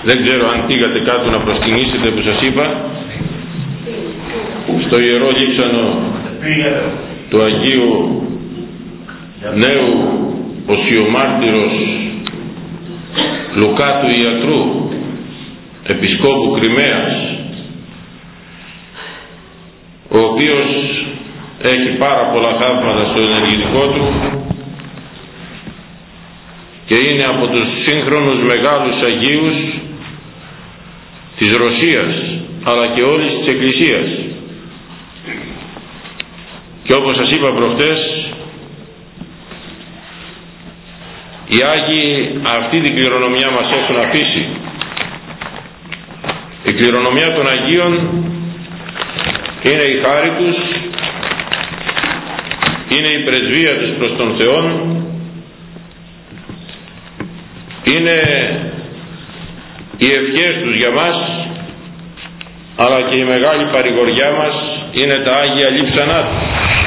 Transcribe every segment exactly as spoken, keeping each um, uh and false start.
Δεν ξέρω αν πήγατε κάτω να προσκυνήσετε που σας είπα, στο Ιερό Λείψανο του Αγίου Νέου Οσιομάρτυρος Λουκά του Ιατρού, Επισκόπου Κριμαίας, ο οποίος έχει πάρα πολλά θαύματα στο ενεργητικό του και είναι από τους σύγχρονους μεγάλους Αγίους της Ρωσίας αλλά και όλης της Εκκλησίας. Και όπως σας είπα προχτές, οι Άγιοι αυτή την κληρονομιά μας έχουν αφήσει. Η κληρονομιά των Αγίων είναι η χάρη τους, είναι η πρεσβεία τους προς τον Θεό, είναι οι ευχές τους για μας, αλλά και η μεγάλη παρηγοριά μας είναι τα Άγια Λείψανά τους.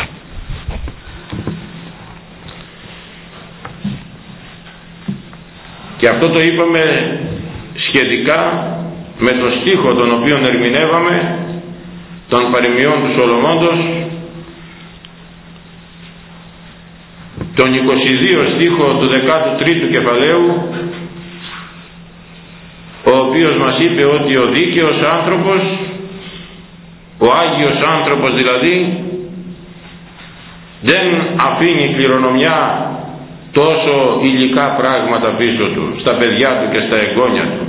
Και αυτό το είπαμε σχετικά με το στίχο τον οποίο ερμηνεύαμε, των παροιμιών του Σολομώντος, τον εικοστό δύο στίχο του δέκατου τρίτου κεφαλαίου, ο οποίος μας είπε ότι ο δίκαιος άνθρωπος, ο Άγιος άνθρωπος δηλαδή, δεν αφήνει κληρονομιά τόσο υλικά πράγματα πίσω του, στα παιδιά του και στα εγγόνια του.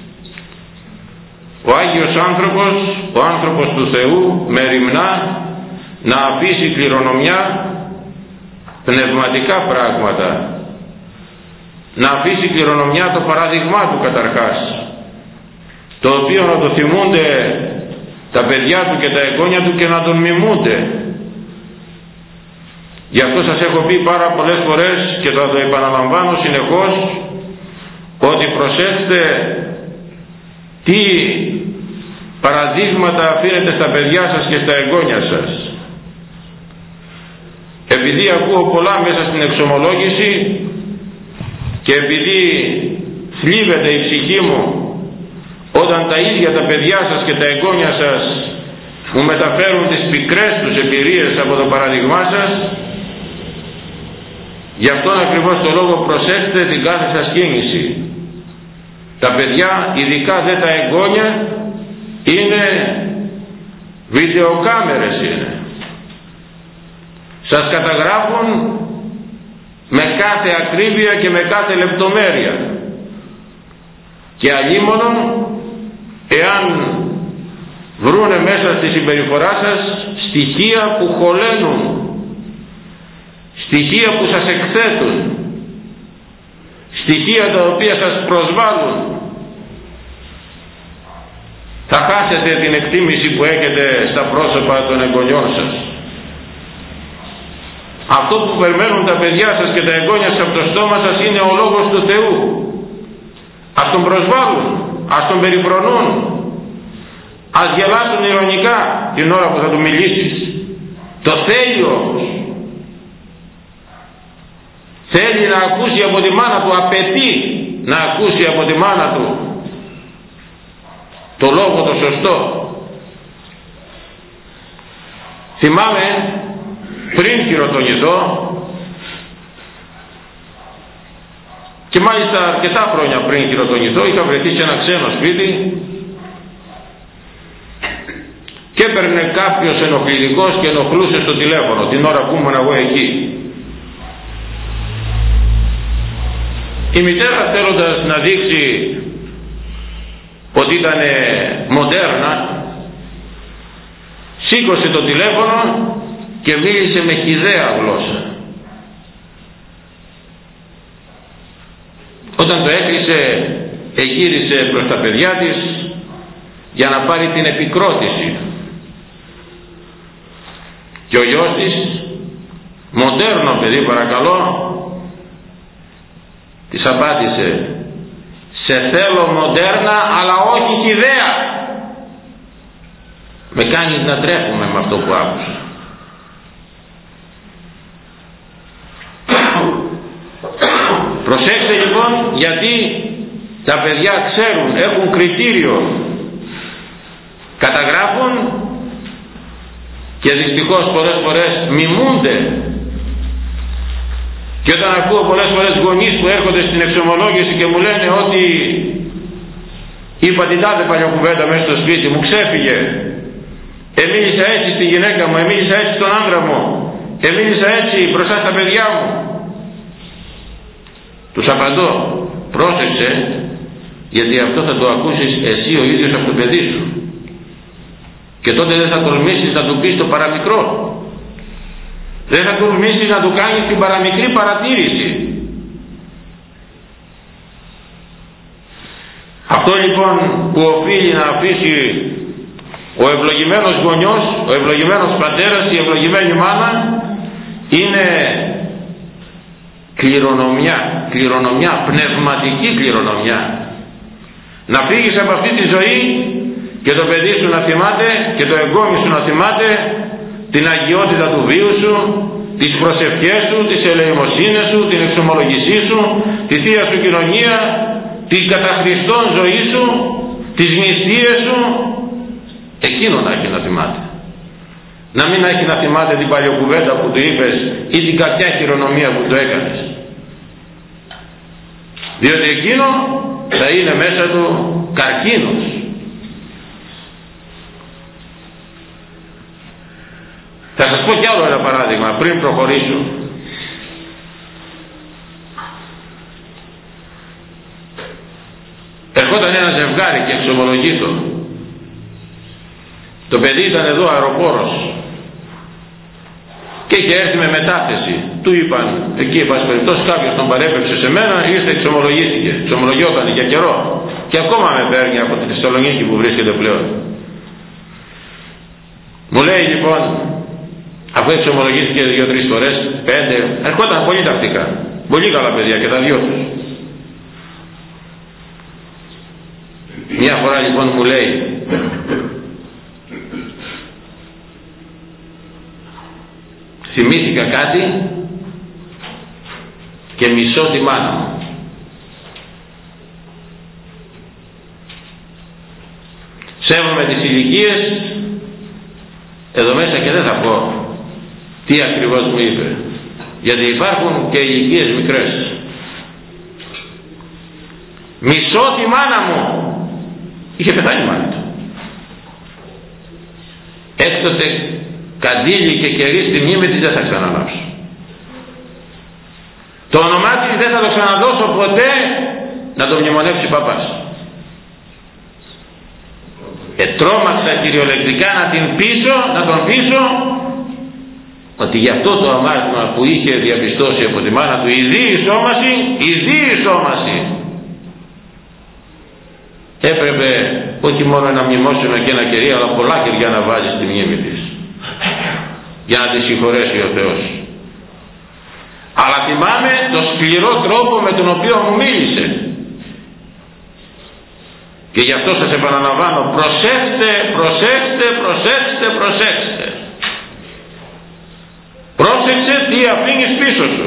Ο Άγιος άνθρωπος, ο άνθρωπος του Θεού, μεριμνά να αφήσει κληρονομιά πνευματικά πράγματα, να αφήσει κληρονομιά το παράδειγμά του καταρχάς, το οποίο να το θυμούνται τα παιδιά του και τα εγγόνια του και να τον μιμούνται. Γι' αυτό σας έχω πει πάρα πολλές φορές και θα το επαναλαμβάνω συνεχώς, ότι προσέξτε τι παραδείγματα αφήνετε στα παιδιά σας και στα εγγόνια σας. Επειδή ακούω πολλά μέσα στην εξομολόγηση και επειδή θλίβεται η ψυχή μου όταν τα ίδια τα παιδιά σας και τα εγγόνια σας μου μεταφέρουν τις πικρές τους εμπειρίες από το παράδειγμά σας, γι' αυτόν ακριβώς το λόγο προσέξτε την κάθε σας κίνηση. Τα παιδιά, ειδικά δε τα εγγόνια, είναι βιντεοκάμερες είναι. Σας καταγράφουν με κάθε ακρίβεια και με κάθε λεπτομέρεια. Και αλίμονο, εάν βρούνε μέσα στη συμπεριφορά σας στοιχεία που χωλένουν, στοιχεία που σας εκθέτουν, στοιχεία τα οποία σας προσβάλλουν, θα χάσετε την εκτίμηση που έχετε στα πρόσωπα των εγγονιών σας. Αυτό που περιμένουν τα παιδιά σας και τα εγγόνια σας από το στόμα σας είναι ο Λόγος του Θεού. Ας τον προσβάλλουν, ας τον περιφρονούν, ας γελάσουν ειρωνικά την ώρα που θα του μιλήσεις. Το θέλει όμως. Θέλει να ακούσει από τη μάνα του, απαιτεί να ακούσει από τη μάνα του το λόγο το σωστό. Θυμάμαι πριν χειροτονηθώ, και μάλιστα αρκετά χρόνια πριν χειροτονηθώ, είχα βρεθεί σε ένα ξένο σπίτι και έπαιρνε κάποιος ενοχλητικός και ενοχλούσε στο τηλέφωνο την ώρα που ήμουν εγώ εκεί. Η μητέρα, θέλοντας να δείξει ότι ήταν μοντέρνα, σήκωσε το τηλέφωνο και μίλησε με χυδαία γλώσσα. Όταν το έκλεισε, εγύρισε προς τα παιδιά της για να πάρει την επικρότηση. Και ο γιος της, μοντέρνο παιδί παρακαλώ, της απάντησε: σε θέλω μοντέρνα αλλά όχι χυδαία. Με κάνεις να τρέφουμε με αυτό που άκουσα. Προσέξτε λοιπόν, γιατί τα παιδιά ξέρουν, έχουν κριτήριο, καταγράφουν και δυστυχώς πολλές φορές μιμούνται. Και όταν ακούω πολλές φορές γονείς που έρχονται στην εξομολόγηση και μου λένε ότι είπα την τάδε παλιοκουβέντα μέσα στο σπίτι μου, ξέφυγε, εμίλησα έτσι στη γυναίκα μου, εμίλησα έτσι στον άντρα μου, εμίλησα έτσι μπροστά στα παιδιά μου, τους απαντώ, πρόσεξε, γιατί αυτό θα το ακούσεις εσύ ο ίδιος από το παιδί σου και τότε δεν θα τολμήσεις να του πεις το παραμικρό, δεν θα τολμήσεις να του κάνεις την παραμικρή παρατήρηση. Αυτό λοιπόν που οφείλει να αφήσει ο ευλογημένος γονιός, ο ευλογημένος πατέρας, η ευλογημένη μάνα, είναι κληρονομιά, κληρονομιά, πνευματική κληρονομιά. Να φύγεις από αυτή τη ζωή και το παιδί σου να θυμάται και το εγγόνι σου να θυμάται την αγιότητα του βίου σου, τις προσευχές σου, τις ελεημοσύνες σου, την εξομολογησή σου, τη θεία σου κοινωνία, την κατά Χριστόν ζωή σου, τις νηστείες σου, εκείνο να έχει να θυμάται. Να μην έχει να θυμάται την παλιοκουβέντα που του είπες ή την κακιά χειρονομία που του έκανες. Διότι εκείνο θα είναι μέσα του καρκίνος. Θα σας πω κι άλλο ένα παράδειγμα πριν προχωρήσω. Ερχόταν ένα ζευγάρι και εξομολογείτο. Το παιδί ήταν εδώ αεροπόρος και είχε έρθει με μετάθεση. Του είπαν εκεί, εν πάση περιπτώσει, κάποιος τον παρέπεψε σε μένα, ήρθε, εξομολογήθηκε. Εξομολογιόταν για καιρό και ακόμα με παίρνει από τη Θεσσαλονίκη που βρίσκεται πλέον. Μου λέει λοιπόν, αφού εξομολογήθηκε δύο-τρεις φορές, πέντε, ερχόταν πολύ τακτικά. Πολύ καλά παιδιά και τα δυο τους. Μια φορά λοιπόν μου λέει, θυμήθηκα κάτι και μισώ τη μάνα μου. Σέβομαι τις ηλικίες εδώ μέσα και δεν θα πω τι ακριβώς μου είπε, γιατί υπάρχουν και ηλικίες μικρές. Μισώ τη μάνα μου. Είχε πεθάνει η μάνα του. Έκτοτε καντήλι και κερί στη μνήμη της δεν θα ξανανάψω. Το όνομά της δεν θα το ξαναδώσω ποτέ να το μνημονεύσει παπάς. Ετρώμαξα κυριολεκτικά να την πείσω, να τον πείσω ότι γι' αυτό το αμάρτημα που είχε διαπιστώσει από τη μάνα του, η διεισόμαση, η διεισόμαση, έπρεπε όχι μόνο ένα μνημόσυνο και ένα κερί, αλλά πολλά κεριά να βάζει στη μνήμη της για να τη συγχωρέσει ο Θεός. Αλλά θυμάμαι το σκληρό τρόπο με τον οποίο μου μίλησε και γι' αυτό σας επαναλαμβάνω, προσέξτε, προσέξτε, προσέξτε, προσέξτε. Πρόσεξε τι αφήνεις πίσω σου,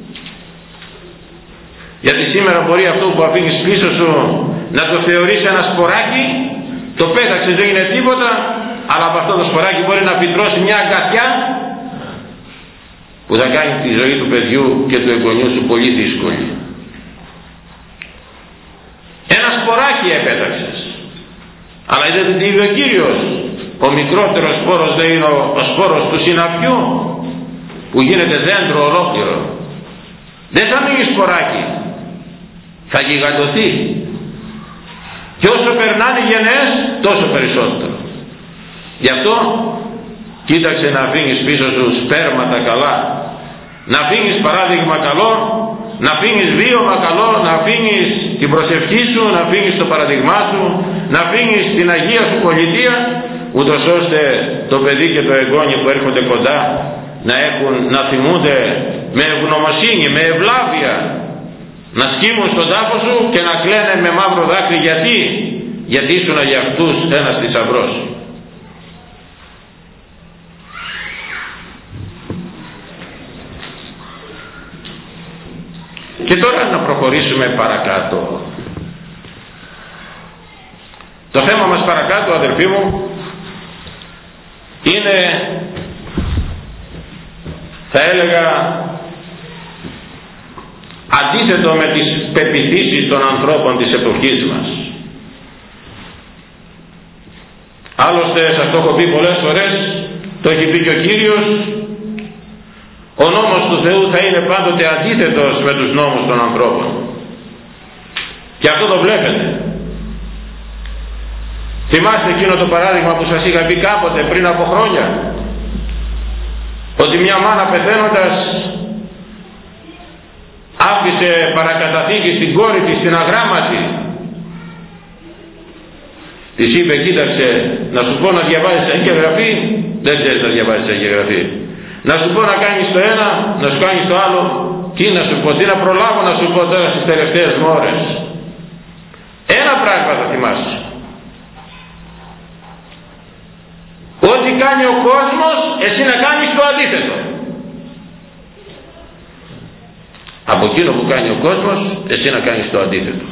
γιατί σήμερα μπορεί αυτό που αφήνεις πίσω σου να το θεωρείς ένα σποράκι, το πέταξες, δεν είναι τίποτα, αλλά από αυτό το σποράκι μπορεί να φυτρώσει μια αγκαθιά που θα κάνει τη ζωή του παιδιού και του εγγονιού σου πολύ δύσκολη. Ένα σποράκι επέταξες, αλλά είδατε τι είπε ο Κύριος, ο μικρότερος σπόρος δεν είναι ο, ο σπόρος του συναφιού που γίνεται δέντρο ολόκληρο. Δεν θα μείνει σποράκι, θα γιγαντωθεί. Και όσο περνάνε οι γενναίες, τόσο περισσότερο. Γι' αυτό κοίταξε να αφήνεις πίσω σου σπέρματα καλά, να αφήνεις παράδειγμα καλό, να αφήνεις βίωμα καλό, να αφήνεις την προσευχή σου, να αφήνεις το παραδειγμά σου, να αφήνεις την Αγία σου πολιτεία, ούτως ώστε το παιδί και το εγγόνι που έρχονται κοντά να, έχουν, να θυμούνται με ευγνωμοσύνη, με ευλάβεια, να σκύμουν στον τάφο σου και να κλαίνε με μαύρο δάκρυ. Γιατί? Γιατί ήσουν για αυτούς ένας θησαυρός. Και τώρα να προχωρήσουμε παρακάτω. Το θέμα μας παρακάτω, αδελφοί μου, είναι, θα έλεγα, αντίθετο με τις πεποιθήσεις των ανθρώπων της εποχής μας. Άλλωστε, σας το έχω πει πολλές φορές, το έχει πει και ο Κύριος, ο νόμος του Θεού θα είναι πάντοτε αντίθετος με τους νόμους των ανθρώπων. Και αυτό το βλέπετε. Θυμάστε εκείνο το παράδειγμα που σας είχα πει κάποτε πριν από χρόνια, ότι μια μάνα πεθαίνοντας άφησε παρακαταθήκη στην κόρη της, στην αγράμματη. Της είπε, κοίταξε, να σου πω να διαβάζεις Αγία Γραφή, δεν ξέρεις να διαβάζεις Αγία Γραφή. Να σου πω να κάνεις το ένα, να σου κάνεις το άλλο. Τι να σου πω, τι να προλάβω να σου πω τώρα στις τελευταίες μου ώρες. Ένα πράγμα θα θυμάσαι. Ό,τι κάνει ο κόσμος, εσύ να κάνεις το αντίθετο. Από εκείνο που κάνει ο κόσμος, εσύ να κάνεις το αντίθετο.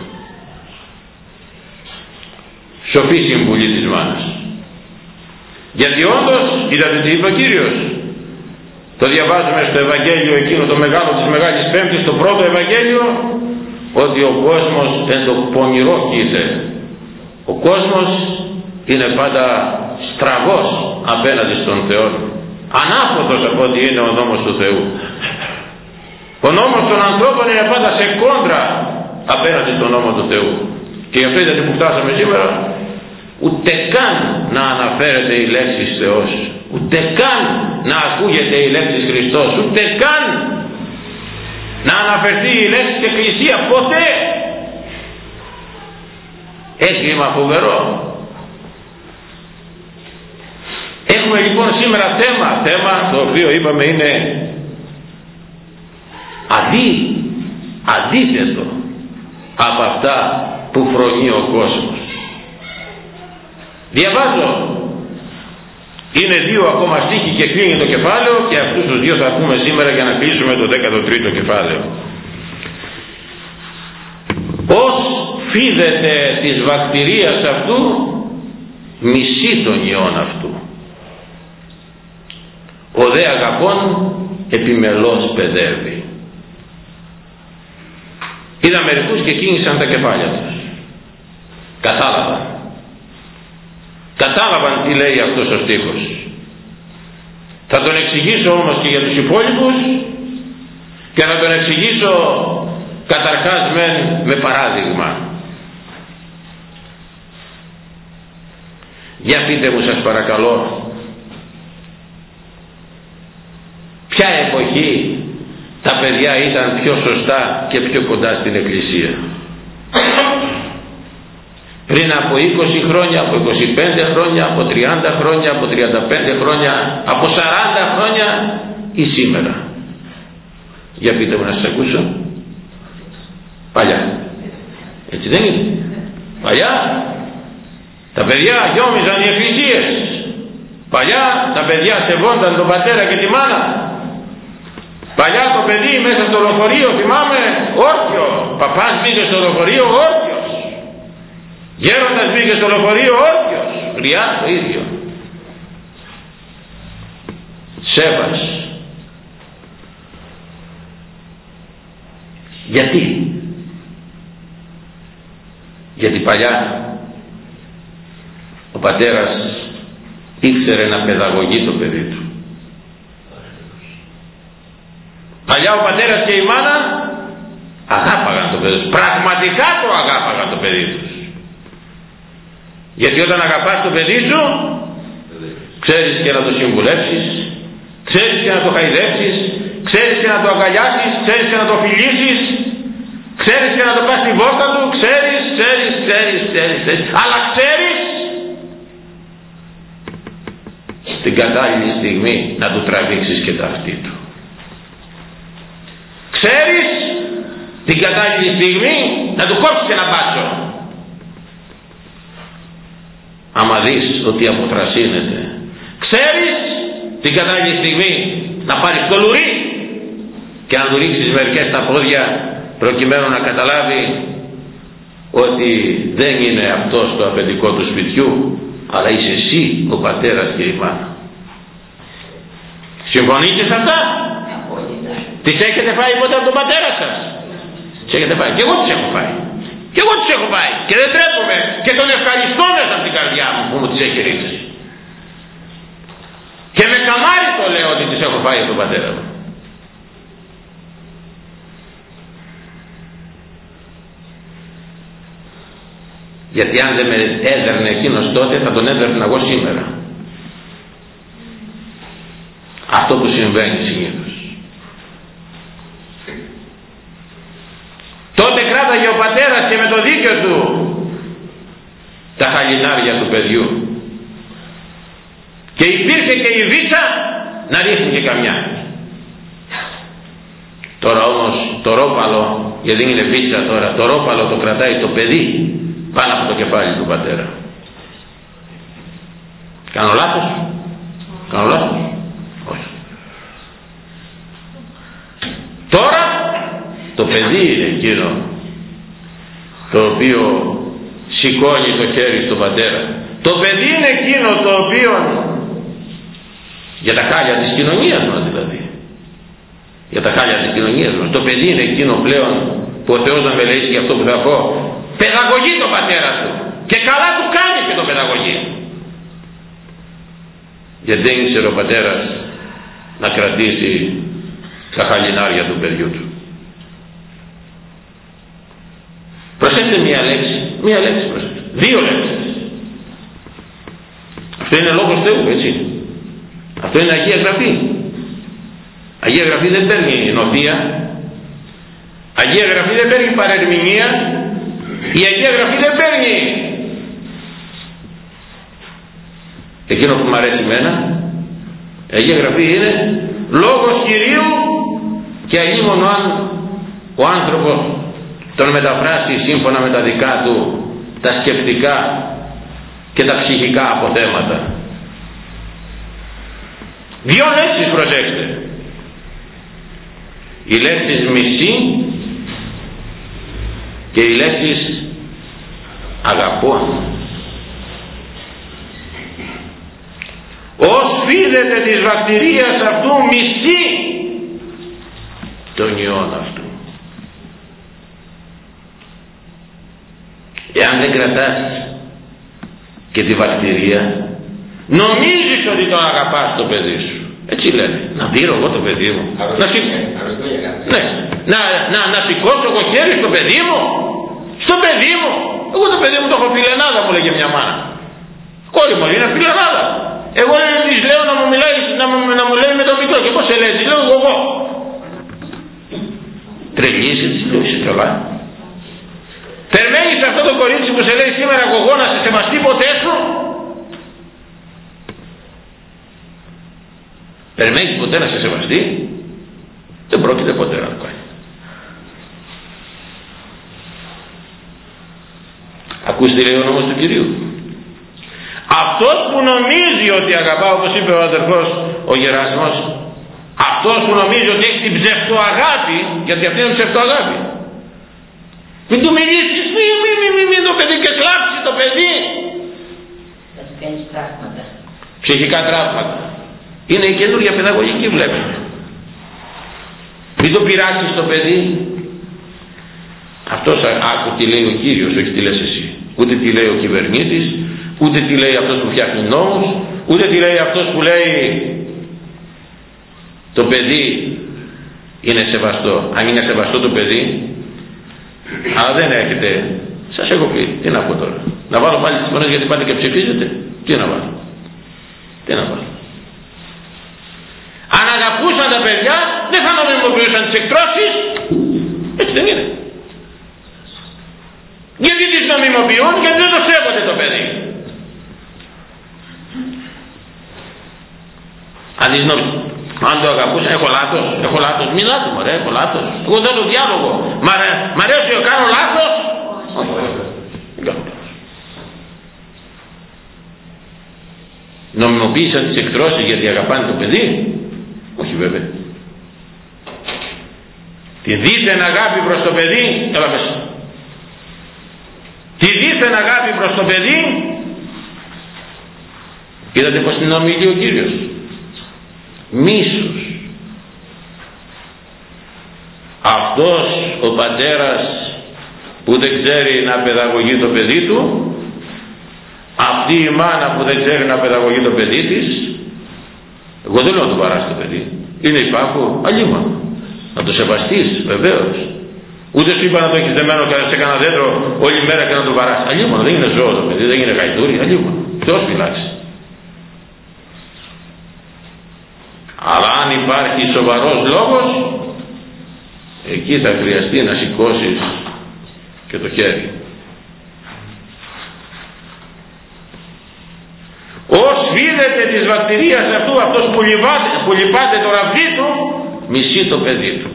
Σοφή συμβουλή της μάνας. Γιατί όντως, είδατε τι είπε ο Κύριος. Το διαβάζουμε στο Ευαγγέλιο εκείνο το μεγάλο της Μεγάλης Πέμπτης, το πρώτο Ευαγγέλιο, ότι ο κόσμος εν το πονηρό κοίται. Ο κόσμος είναι πάντα στραβός απέναντι στον Θεό, ανάποδος από ό,τι είναι ο νόμος του Θεού. Ο νόμος των ανθρώπων είναι πάντα σε κόντρα απέναντι στον νόμο του Θεού. Και γι' αυτό είδατε που φτάσαμε σήμερα, ούτε καν να αναφέρεται η λέξη Θεός, ούτε καν να ακούγεται η λέξη Χριστός, ούτε καν να αναφερθεί η λέξη Εκκλησία, ποτέ. Έγκλημα φοβερό. Έχουμε λοιπόν σήμερα θέμα, θέμα το οποίο είπαμε είναι αντί, αντίθετο από αυτά που φρονεί ο κόσμος. Διαβάζω, είναι δύο ακόμα στίχοι και κλείνει το κεφάλαιο, και αυτούς τους δύο θα πούμε σήμερα για να κλείσουμε το δέκατο τρίτο κεφάλαιο. Ως φίδεται της βακτηρίας αυτού, μισεί τον ιόν αυτού. Ο δε αγαπών επιμελώς παιδεύει. Είδα μερικούς και κίνησαν τα κεφάλια τους. Κατάλαβαν. Κατάλαβαν τι λέει αυτός ο στίχος. Θα τον εξηγήσω όμως και για τους υπόλοιπους, και θα τον εξηγήσω καταρχάς με, με παράδειγμα. Για πείτε μου σας παρακαλώ, ποια εποχή τα παιδιά ήταν πιο σωστά και πιο κοντά στην Εκκλησία? Πριν από είκοσι χρόνια, από είκοσι πέντε χρόνια, από τριάντα χρόνια, από τριάντα πέντε χρόνια, από σαράντα χρόνια ή σήμερα? Για πείτε μου να σας ακούσω. Παλιά. Έτσι δεν είναι? Παλιά τα παιδιά γιόμιζαν οι εκκλησίες. Παλιά τα παιδιά σεβόνταν τον πατέρα και τη μάνα. Παλιά το παιδί μέσα στο λεωφορείο, θυμάμαι, όρθιο. Παπάς μπήκε στο λεωφορείο όρθιος. Γέροντας μπήκε στο λεωφορείο όρθιος. Γριά το ίδιο. Σέβας. Γιατί? Γιατί παλιά ο πατέρας ήξερε να παιδαγωγεί το παιδί του. Παλιά ο πατέρας και η μάνα αγάπαγαν το παιδί τους. Πραγματικά το αγάπαγαν το παιδί τους. Γιατί όταν αγαπάς το παιδί σου, ξέρεις και να το συμβουλεύσεις, ξέρεις και να το χαϊδέψεις, ξέρεις και να το αγκαλιάσεις, ξέρεις και να το φιλήσεις, ξέρεις και να το πας στη βόστα του, ξέρεις, ξέρεις, ξέρεις, ξέρεις, ξέρεις, αλλά ξέρεις την κατάλληλη στιγμή να του τραβήξεις και τα αυτή του. Ξέρεις την κατάλληλη στιγμή να του κόψεις και ένα μπάτσο. Άμα δεις ότι αποθρασύνεται, ξέρεις την κατάλληλη στιγμή να πάρεις το λουρί και να του ρίξεις μερικές στα πόδια, προκειμένου να καταλάβει ότι δεν είναι αυτός το αφεντικό του σπιτιού, αλλά είσαι εσύ ο πατέρας και η μάνα. Συμφωνείτε σε αυτά? Τις έχετε φάει ποτέ από τον πατέρα σας? Τις έχετε φάει? Και εγώ τις έχω φάει. Και εγώ τις έχω φάει. Και δεν τρέπομαι και τον ευχαριστώ μέσα από την καρδιά μου που μου τις έχει ρίξει. Και με καμάρι το λέω ότι τις έχω φάει από τον πατέρα μου. Γιατί αν δεν με έδερνε εκείνος τότε, θα τον έδερνα εγώ σήμερα. Αυτό που συμβαίνει συνήθως. Τότε κράταγε ο πατέρας και με το δίκιο του τα χαλινάρια του παιδιού. Και υπήρχε και η βίτσα να ρίχνει και καμιά. Τώρα όμως το ρόπαλο, γιατί δεν είναι βίτσα τώρα, το ρόπαλο το κρατάει το παιδί πάνω από το κεφάλι του πατέρα. Κάνω λάθος? Κάνω λάθος? Όχι. Τώρα το παιδί είναι εκείνο το οποίο σηκώνει το χέρι στον πατέρα. Το παιδί είναι εκείνο το οποίο, για τα χάλια της κοινωνίας μας δηλαδή, για τα χάλια της κοινωνίας μας, το παιδί είναι εκείνο πλέον που ο Θεός να με λέει για αυτό που θα πω, παιδαγωγεί τον πατέρα του, και καλά του κάνει και το παιδαγωγεί, γιατί δεν ήξερε ο πατέρας να κρατήσει τα χαλινάρια του παιδιού του. Προσέξτε μία λέξη, μία λέξη προσέξτε, δύο λέξεις. Αυτό είναι λόγος Θεού, έτσι. Αυτό είναι Αγία Γραφή. Αγία Γραφή δεν παίρνει νοθεία, Αγία Γραφή δεν παίρνει παρερμηνία, η Αγία Γραφή δεν παίρνει εκείνο που μου αρέσει εμένα. Η Αγία Γραφή είναι λόγος Κυρίου, και αλλήμον αν ο άνθρωπος τον μεταφράσει σύμφωνα με τα δικά του τα σκεπτικά και τα ψυχικά αποθέματα. Δύο λέξεις προσέξτε. Οι λέξεις μισή και οι λέξεις αγαπώ. Ως φίδεται της βακτηρίας αυτού μισή τον ιόν αυτού. Εάν δεν κρατάς και τη βακτηρία, νομίζεις ότι τον αγαπάς το παιδί σου. Έτσι λένε, να δείρω εγώ το παιδί μου, να, σηκ... ναι. να, να, να σηκώσω εγώ χέρι στο παιδί μου, στο παιδί μου. Εγώ το παιδί μου το έχω φιλενάδα, μου λέγε μια μάνα. Κόρη μου είναι φιλενάδα. Εγώ της λέω να μου μιλάει, να μου, να μου λέει με το μικρό. Και πώς σε λέει, της λέω εγώ. Τρελής, της λέω, είσαι καλά. Περιμένεις αυτό το κορίτσι που σε λέει σήμερα εγώ να σε σεβαστεί ποτέ σου? Περιμένεις ποτέ να σε σεβαστεί? Δεν πρόκειται ποτέ να το κάνει. Ακούστε λέει ο νόμος του Κυρίου. Αυτός που νομίζει ότι αγαπά, όπως είπε ο αδερφός ο Γεράσιμος, αυτός που νομίζει ότι έχει την ψευτοαγάπη, γιατί αυτή είναι ψευτοαγάπη, μην του μιλήσεις, μην μη, μη, μη, μη, το παιδί και κλάψει το παιδί. Θα του κάνεις τραύματα. Ψυχικά τραύματα. Είναι η καινούργια παιδαγωγική, βλέπετε. Μην το πειράξεις το παιδί. Αυτός άκου τι λέει ο Κύριος, όχι τι λες εσύ. Ούτε τι λέει ο κυβερνήτης, ούτε τι λέει αυτός που φτιάχνει νόμους, ούτε τι λέει αυτός που λέει το παιδί είναι σεβαστό. Αν είναι σεβαστό το παιδί, αλλά δεν έχετε, σας έχω πει, τι να πω τώρα. Να βάλω πάλι τις φωνές γιατί πάτε και ψηφίζετε? Τι να βάλω? Τι να βάλω? Αν αγαπούσαν τα παιδιά, δεν θα νομιμοποιούσαν τις εκτρώσεις. Έτσι δεν είναι? Γιατί τις νομιμοποιούν? Γιατί δεν το σέβονται το παιδί. Αν τις νομιμοποιούν, αν το αγαπούσαν, έχω λάθος, έχω λάθος, μιλάτε μωρέ, έχω λάθος. Εγώ θέλω διάλογο. Μ' αρέ, μ' αρέσει, κάνω λάθος. Όχι, δεν κάνω λάθος. Νομιμοποίησαν τις εκτρώσεις γιατί αγαπάνε το παιδί? Όχι βέβαια. Τη δίθεν αγάπη προς το παιδί, έλα μέσα. τη δίθεν αγάπη προς το παιδί. Είδατε πως την ομιλεί ο Κύριος? Μίσος. Αυτός ο πατέρας που δεν ξέρει να παιδαγωγεί το παιδί του, αυτή η μάνα που δεν ξέρει να παιδαγωγεί το παιδί της, εγώ δεν λέω να το παράσει το παιδί, είναι υπάκο, αλλήμον να το σεβαστείς βεβαίως. Ούτε σου είπα να το έχεις δεμένο σε κανένα δέντρο όλη μέρα και να το παράσει, αλλήμον, δεν είναι ζώο το παιδί, δεν είναι γαϊδούρι, αλλήμον, Θεός φυλάξει. Αλλά αν υπάρχει σοβαρός λόγος, εκεί θα χρειαστεί να σηκώσεις και το χέρι. Ως φίδεται της βακτηρίας αυτού, αυτός που λυπάται, που λυπάται το ραβδί του, μισεί το παιδί του.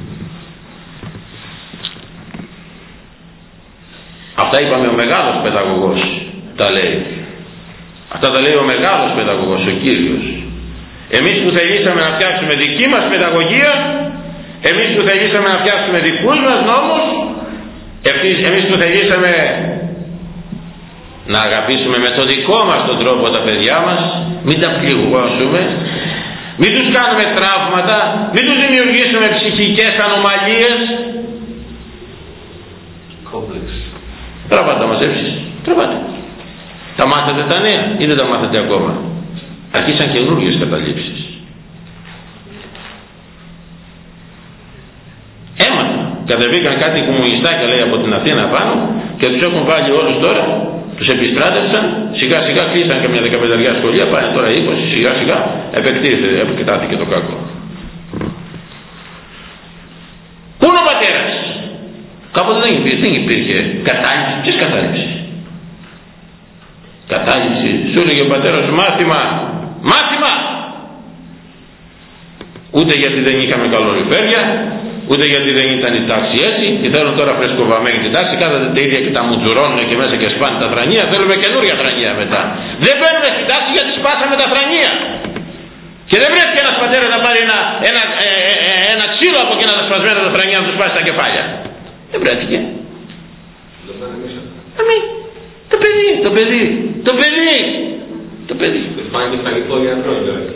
Αυτά είπαμε, ο μεγάλος παιδαγωγός τα λέει. Αυτά τα λέει ο μεγάλος παιδαγωγός, ο Κύριος. Εμείς που θελήσαμε να φτιάξουμε δική μας παιδαγωγία, εμείς που θελήσαμε να φτιάξουμε δικούς μας νόμους, εμείς που θελήσαμε να αγαπήσουμε με το δικό μας τον τρόπο τα παιδιά μας, μην τα πληγώσουμε, μην τους κάνουμε τραύματα, μην τους δημιουργήσουμε ψυχικές ανομαλίες. Κόμπλεξ. Τραβάτε τα μαζέψεις, τραβάτε. Τα μάθατε τα νέα ή δεν τα μάθατε ακόμα? Αρχίσαν καινούργιες καταλήψεις. Έμαθα. Κατεβήκαν κάτι κομμουνιστάκια, λέει, από την Αθήνα πάνω και τους έχουν βάλει όλους τώρα, τους επιστράτευσαν, σιγά σιγά κλείσαν και μια δεκαπενταριά σχολεία, πάνε τώρα είκοσι, σιγά σιγά επεκτήθηκε, επεκτάθηκε το κακό. Πού είναι ο πατέρας? Κάποτε δεν υπήρχε, δεν υπήρχε κατάληψη. Ποιες κατάληψη? Κατάληψη. Σου έλεγε ο πατέρας σου μάθημα, μάθημα. Ούτε γιατί δεν είχαμε καλοριφέρια, ούτε γιατί δεν ήταν η τάξη έτσι, και θέλουν τώρα φρεσκοβαμένη την τάξη, κάθατε τα ίδια και τα μουτζουρώνουν και μέσα και σπάνε τα θρανία, θέλουμε καινούρια θρανία μετά. Δεν μπαίνουμε στην τάξη γιατί σπάσαμε τα θρανία. Και δεν βρέθηκε ένας πατέρας να πάρει ένα, ένα, ε, ε, ένα ξύλο από εκείνα τα σπασμένα τα θρανία να του σπάσει τα κεφάλια. Δεν βρέθηκε. Αμήν. Το παιδί, το παιδί, το παιδί, το παιδί. Δεν πάνε και φαγητό γιατρό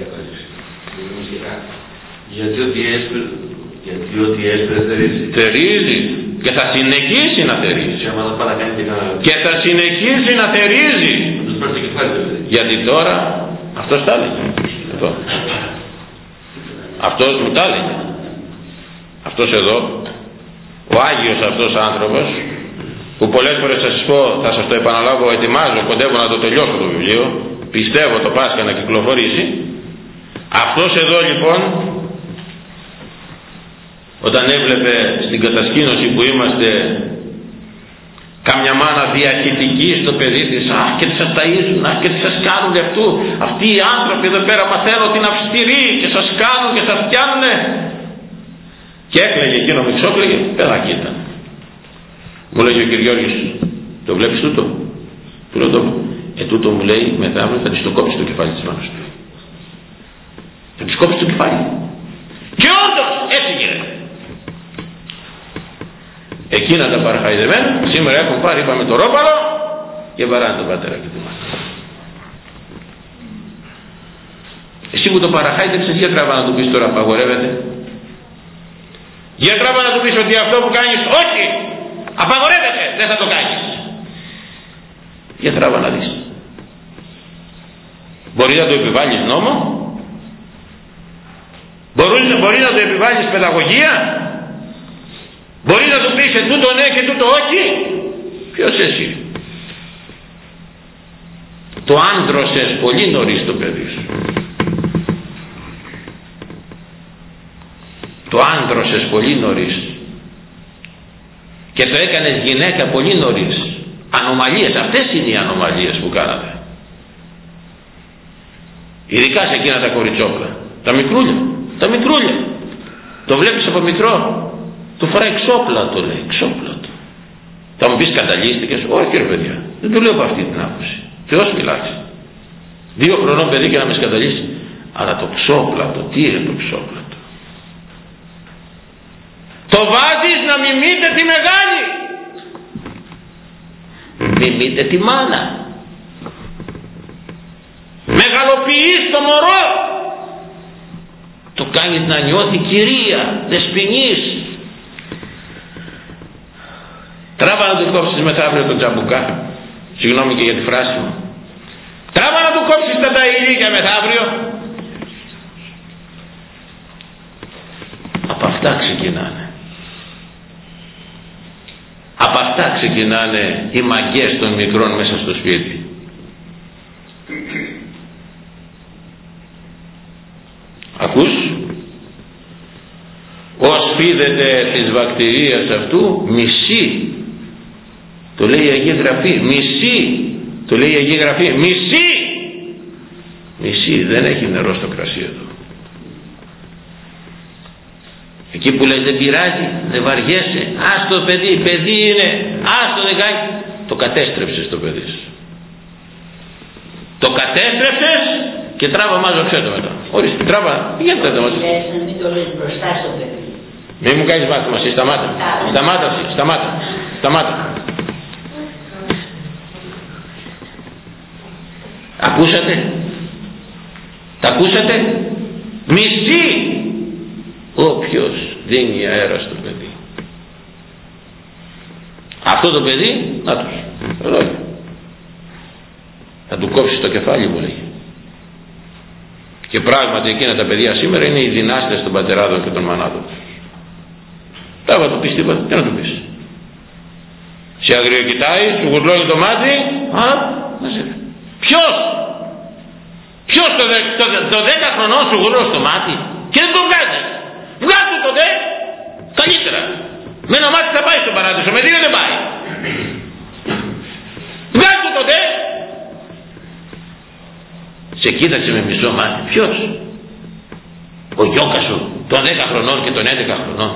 γιατί ό,τι έσπερε, γιατί ό,τι έσπερε θερίζει. Θερίζει και θα συνεχίσει να θερίζει. Και θα συνεχίσει να θερίζει. Γιατί τώρα αυτός τα έλεγε. Εδώ. Αυτός μου τα έλεγε. Αυτός εδώ, ο Άγιος αυτός άνθρωπος, που πολλές φορές θα σας πω, θα σας το επαναλάβω, ετοιμάζω, κοντεύω να το τελειώσω το βιβλίο, πιστεύω το Πάσχα να κυκλοφορήσει. Αυτός εδώ λοιπόν, όταν έβλεπε στην κατασκήνωση που είμαστε κάμια μάνα διαχειτική στο παιδί της, αχ και τι σας ταΐζουν, αχ και τι σας κάνουν αυτού, αυτοί οι άνθρωποι εδώ πέρα μαθαίνουν την αυστηρή και σας κάνουν και σας πιάνουνε, και έκλαιγε εκείνο, με ξόκλαιγε, παιδάκι ήταν. Μου λέγει ο κ. Γιώργης, το βλέπεις τούτο? Του λέω το, ε τούτο μου λέει μεθαύριο θα της το κόψει το κεφάλι της μάνας του. Θα της κόψει το κεφάλι. Και όντως έτσι γίνεται. Εκείνα τα παραχαϊδεμένα σήμερα έχουν πάρει, είπαμε, το ρόπαλο και βαράνε τον πατέρα και τη μάνα. Εσύ που το παραχάιδεψες, για τράβα να του πεις τώρα απαγορεύεται? Για τράβα να του πεις ότι αυτό που κάνεις όχι, απαγορεύεται, δεν θα το κάνεις? Για τράβα να δεις. Μπορεί να το επιβάλλεις νόμο? Μπορεί, μπορεί να το επιβάλλεις παιδαγωγία? Μπορεί να του πεις τούτο ναι και τούτο όχι? Ποιος εσύ? Το άντρωσες πολύ νωρίς το παιδί σου. Το άντρωσες πολύ νωρίς και το έκανες γυναίκα πολύ νωρίς. Ανομαλίες, αυτές είναι οι ανομαλίες που κάνατε, ειδικά σε εκείνα τα κοριτσόπλα, τα μικρούλια, τα μικρούλια. Το βλέπεις από μικρό, το φοράει ξόπλατο, λέει, ξόπλατο. Θα μου πεις καταλύστηκες? Όχι ρε παιδιά, δεν το λέω από αυτή την άποψη, Θεός μιλάξει. Δύο χρονών παιδί και να με σκαταλύσει. Αλλά το ξόπλατο, τι είναι το ξόπλατο? Το βάζεις να μιμείται τη μεγάλη. Μιμείτε τη μάνα. Μεγαλοποιείς το μωρό, το κάνεις να νιώθει κυρία, δεσποινής. Τράβα να του κόψεις μεθαύριο τον τζαμπουκά, συγγνώμη και για τη φράση μου. Τράβα να του κόψεις τα ταΐλια μεθαύριο. Από αυτά ξεκινάνε. Από αυτά ξεκινάνε οι μαγκές των μικρών μέσα στο σπίτι. Ακούς? Ως φίδεται της βακτηρίας αυτού μισή, το λέει η Αγία Γραφή, μισή, το λέει η Αγία Γραφή, μισή, μισή, δεν έχει νερό στο κρασί εδώ. Εκεί που λες δεν πειράζει, δεν βαριέσαι, ας το παιδί, παιδί είναι, ας το δεν κάνει, το κατέστρεψες το παιδί σου. Το κατέστρεψες και τράβα μάζοξέ το μετά. Ορίστε, τράβα, πηγαίνετε εδώ μαζί. Μην το λες μπροστά στο παιδί. Μην μου κάνεις μάθημα εσύ, σταμάτα. Σταμάτα εσύ, σταμάτα. Σταμάτα. Ακούσατε? Τα ακούσατε? Μισή όποιος δίνει αέρα στο παιδί. Αυτό το παιδί, να τους, εδώ είναι. Θα του κόψει το κεφάλι μου λέγει. Και πράγματι εκείνα τα παιδιά σήμερα είναι οι δυνάστες των πατεράδων και των μανάδων. Τάβα του πεις τίποτα, τι να του πεις. Σε αγριοκοιτάει, σου γουρλώνει το μάτι, α, μαζεύει. Ποιος, ποιος το, το, το, το δέκα χρονών σου γουρλώνει το μάτι και δεν το βγάζει. Βγάζει το δε, καλύτερα. Με ένα μάτι θα πάει στον παράδεισο, με δύο δεν πάει. Βγάζει το δε. Σε κοίταξε με μισό μάτι. Ποιος? Ο γιώκας σου των δέκα χρονών και των έντεκα χρονών.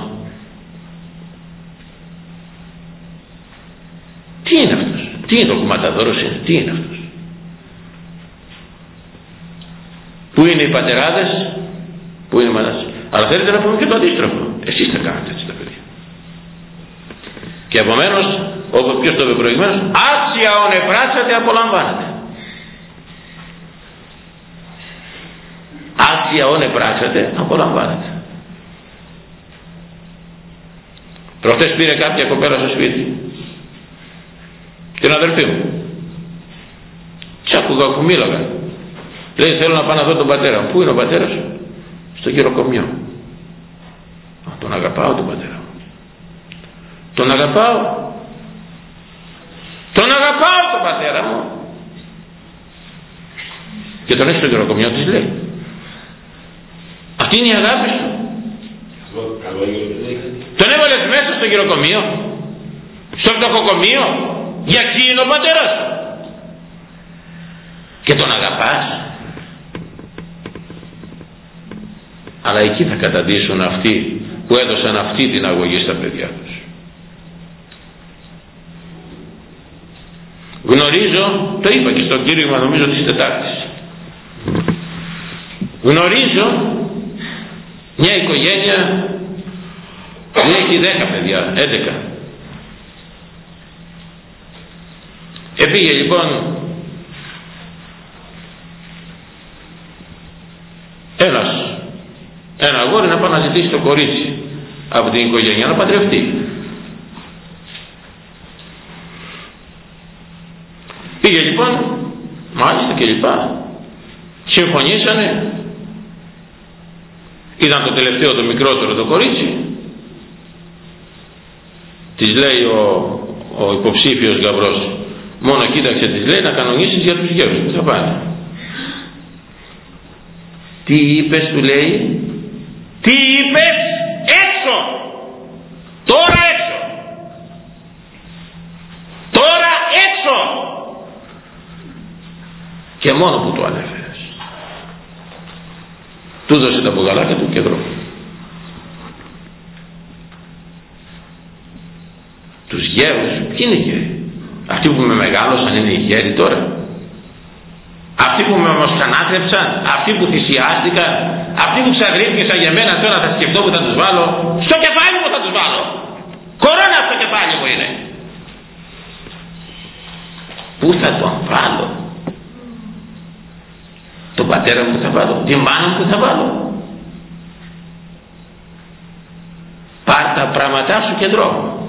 Τι είναι αυτός? Τι είναι ο κουματαδόρος είναι? Τι είναι αυτός? Πού είναι οι πατεράδες? Πού είναι οι μανάδες? Αλλά θέλετε να πούμε και το αντίστροφο. Εσείς τα κάνετε έτσι τα παιδιά. Και επομένως, όπως ποιος το είπε προηγουμένως, άξια όνε πράξατε απολαμβάνετε. Άξια όνε πράξατε απολαμβάνετε. Προχτές πήρε κάποια κοπέλα στο σπίτι, την αδερφή μου. Της άκουγα που μίλαγα. Λέει θέλω να πάω να δω τον πατέρα μου. Πού είναι ο πατέρας σου? Στο γεροκομείο. Τον αγαπάω τον πατέρα μου. Τον αγαπάω. Τον αγαπάω τον πατέρα μου. Και τον έχει στο γεροκομείο, της λέει. Αυτή είναι η αγάπη σου. Τον έβαλες μέσα στο γεροκομείο, στο φτωχοκομείο, για εκεί είναι ο πατέρας σου. Και τον αγαπάς. Αλλά εκεί θα καταντήσουν αυτοί που έδωσαν αυτή την αγωγή στα παιδιά τους. Γνωρίζω, το είπα και στον κήρυγμα νομίζω της Τετάρτης, γνωρίζω μια οικογένεια που έχει δέκα παιδιά, έντεκα. Επήγε λοιπόν ένας ένα αγόρι να πάει να ζητήσει το κορίτσι από την οικογένεια να παντρευτεί. Πήγε λοιπόν, μάλιστα και λοιπά, συμφωνήσανε, είδαν το τελευταίο το μικρότερο το κορίτσι, της λέει ο, ο υποψήφιος γαμπρός, μόνο κοίταξε της λέει να κανονίσεις για τους γέρους που θα πάνε. Τι είπες του λέει? Τι είπες? Έξω! Τώρα έξω! Τώρα έξω! Και μόνο που το ανέφερες. Του δώσε τα μπουγαλάκια του και δρόμο. Τους γέρους, ποιοι είναι οι γέροι? Αυτοί που με μεγάλωσαν είναι οι γέροι τώρα? Αυτοί που με ομοσκανάθρεψαν, αυτοί που θυσιάστηκαν, αυτοί που ξαγρύπνησαν για μένα, τώρα θα σκεφτώ που θα τους βάλω, στο κεφάλι μου θα τους βάλω. Κορώνα στο κεφάλι μου είναι. Πού θα τον βάλω? Τον πατέρα μου θα βάλω? Τη μάνα μου θα βάλω? Πάρ' τα πράγματά σου και δρόμο.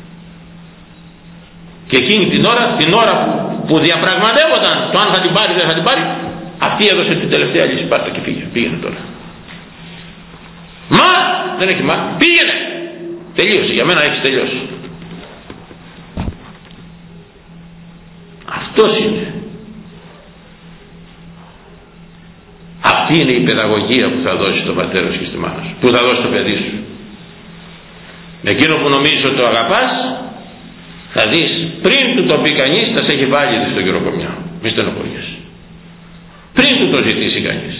Και εκείνη την ώρα, την ώρα που, που διαπραγματεύονταν το αν θα την πάρει δεν θα την πάρει, αυτή έδωσε την τελευταία λύση. Πάρ' και φύγε. Πήγαινε τώρα. Μα δεν έχει μα. Πήγαινε. Τελείωσε. Για μένα έχει τελειώσει. Αυτός είναι. Αυτή είναι η παιδαγωγία που θα δώσει στον πατέρα σου και στη μάνα σου, που θα δώσει το παιδί σου. Με εκείνο που νομίζεις ότι το αγαπάς, θα δεις πριν του το πει κανείς, θα σε έχει βάλει στο γυροκομιά. Μη στενοχωριέσαι. Πριν του το ζητήσει κανείς.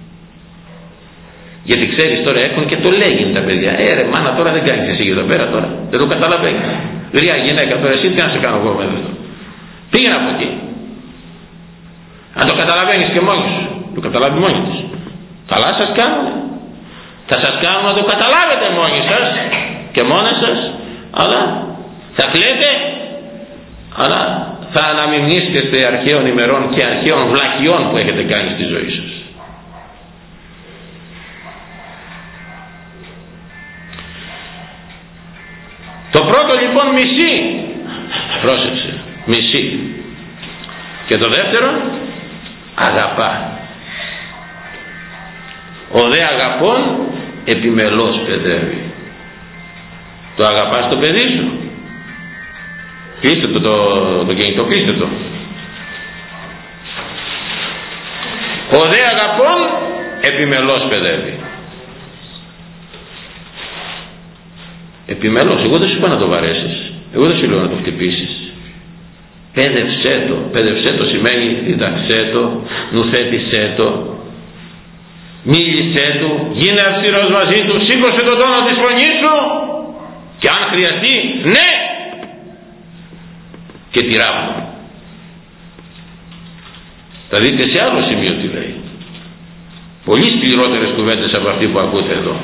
Γιατί ξέρεις τώρα έχουν και το λέγουν τα παιδιά. Ε ρε μάνα, τώρα δεν κάνεις εσύ εδώ πέρα τώρα. Δεν το καταλαβαίνεις. Γριά γυναίκα τώρα, εσύ τι να σε κάνω εγώ με αυτό? Πήγαινε από εκεί. Αν το καταλαβαίνεις και μόνοι σου, το καταλάβει μόνοι της. Καλά σας κάνουν. Θα σας κάνουν να το καταλάβετε μόνοι σας και μόνες σας, αλλά θα κλαίτε, αλλά θα αναμειμνύσκεστε αρχαίων ημερών και αρχαίων βλακιών που έχετε κάνει στη ζωή σας. Το πρώτο λοιπόν μισή, πρόσεξε, μισή. Και το δεύτερο, αγαπά. Ο δε αγαπών επιμελώς παιδεύει. Το αγαπάς το παιδί σου? Κλείστε το, το, το κινητό, κλείστε το. Ο δε αγαπών επιμελώς παιδεύει. Επιμελώς, εγώ δεν σου είπα να το βαρέσεις, εγώ δεν σου λέω να το χτυπήσεις. Πέδευσέ το. Πέδευσέ το σημαίνει δίδαξέ το, νουθέτησέ το, μίλησέ του, γίνε αυστηρός μαζί του, σήκωσε τον τόνο της φωνής σου και αν χρειαστεί, ναι, και τυράβου. Θα δείτε σε άλλο σημείο τι λέει. Πολύ σκληρότερες κουβέντες από αυτή που ακούτε εδώ.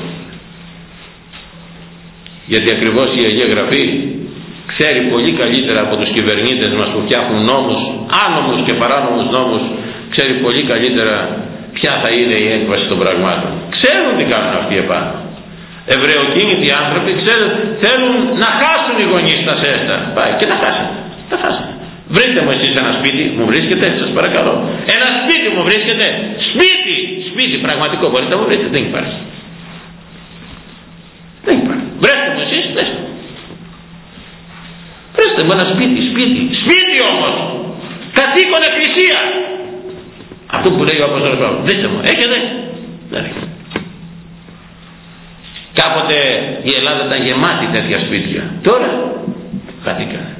Γιατί ακριβώς η Αγία Γραφή ξέρει πολύ καλύτερα από τους κυβερνήτες μας που φτιάχνουν νόμους, άνομους και παράνομους νόμους, ξέρει πολύ καλύτερα ποια θα είναι η έκβαση των πραγμάτων. Ξέρουν τι κάνουν αυτοί επάνω. Εβραιοκίνητοι άνθρωποι ξέρουν, θέλουν να χάσουν οι γονείς τα σέστα. Πάει και να χάσετε. Τα χάσετε. Βρείτε μου εσείς ένα σπίτι, μου βρίσκετε, σας παρακαλώ. Ένα σπίτι μου βρίσκετε. Σπίτι, σπίτι πραγματικό μπορείτε να μου βρείτε. Δεν υπάρχει. Δεν υπάρχει. Βρέστε μου εσείς, βρέστε μου. Βρέστε μου ένα σπίτι, σπίτι, σπίτι όμως. Κατοίκον εκκλησία. Αυτό που λέει ο Απόστολος Παύλος. Βρέστε μου, έχετε? Δεν έχετε. Κάποτε η Ελλάδα ήταν γεμάτη τέτοια σπίτια. Τώρα χαθήκανε.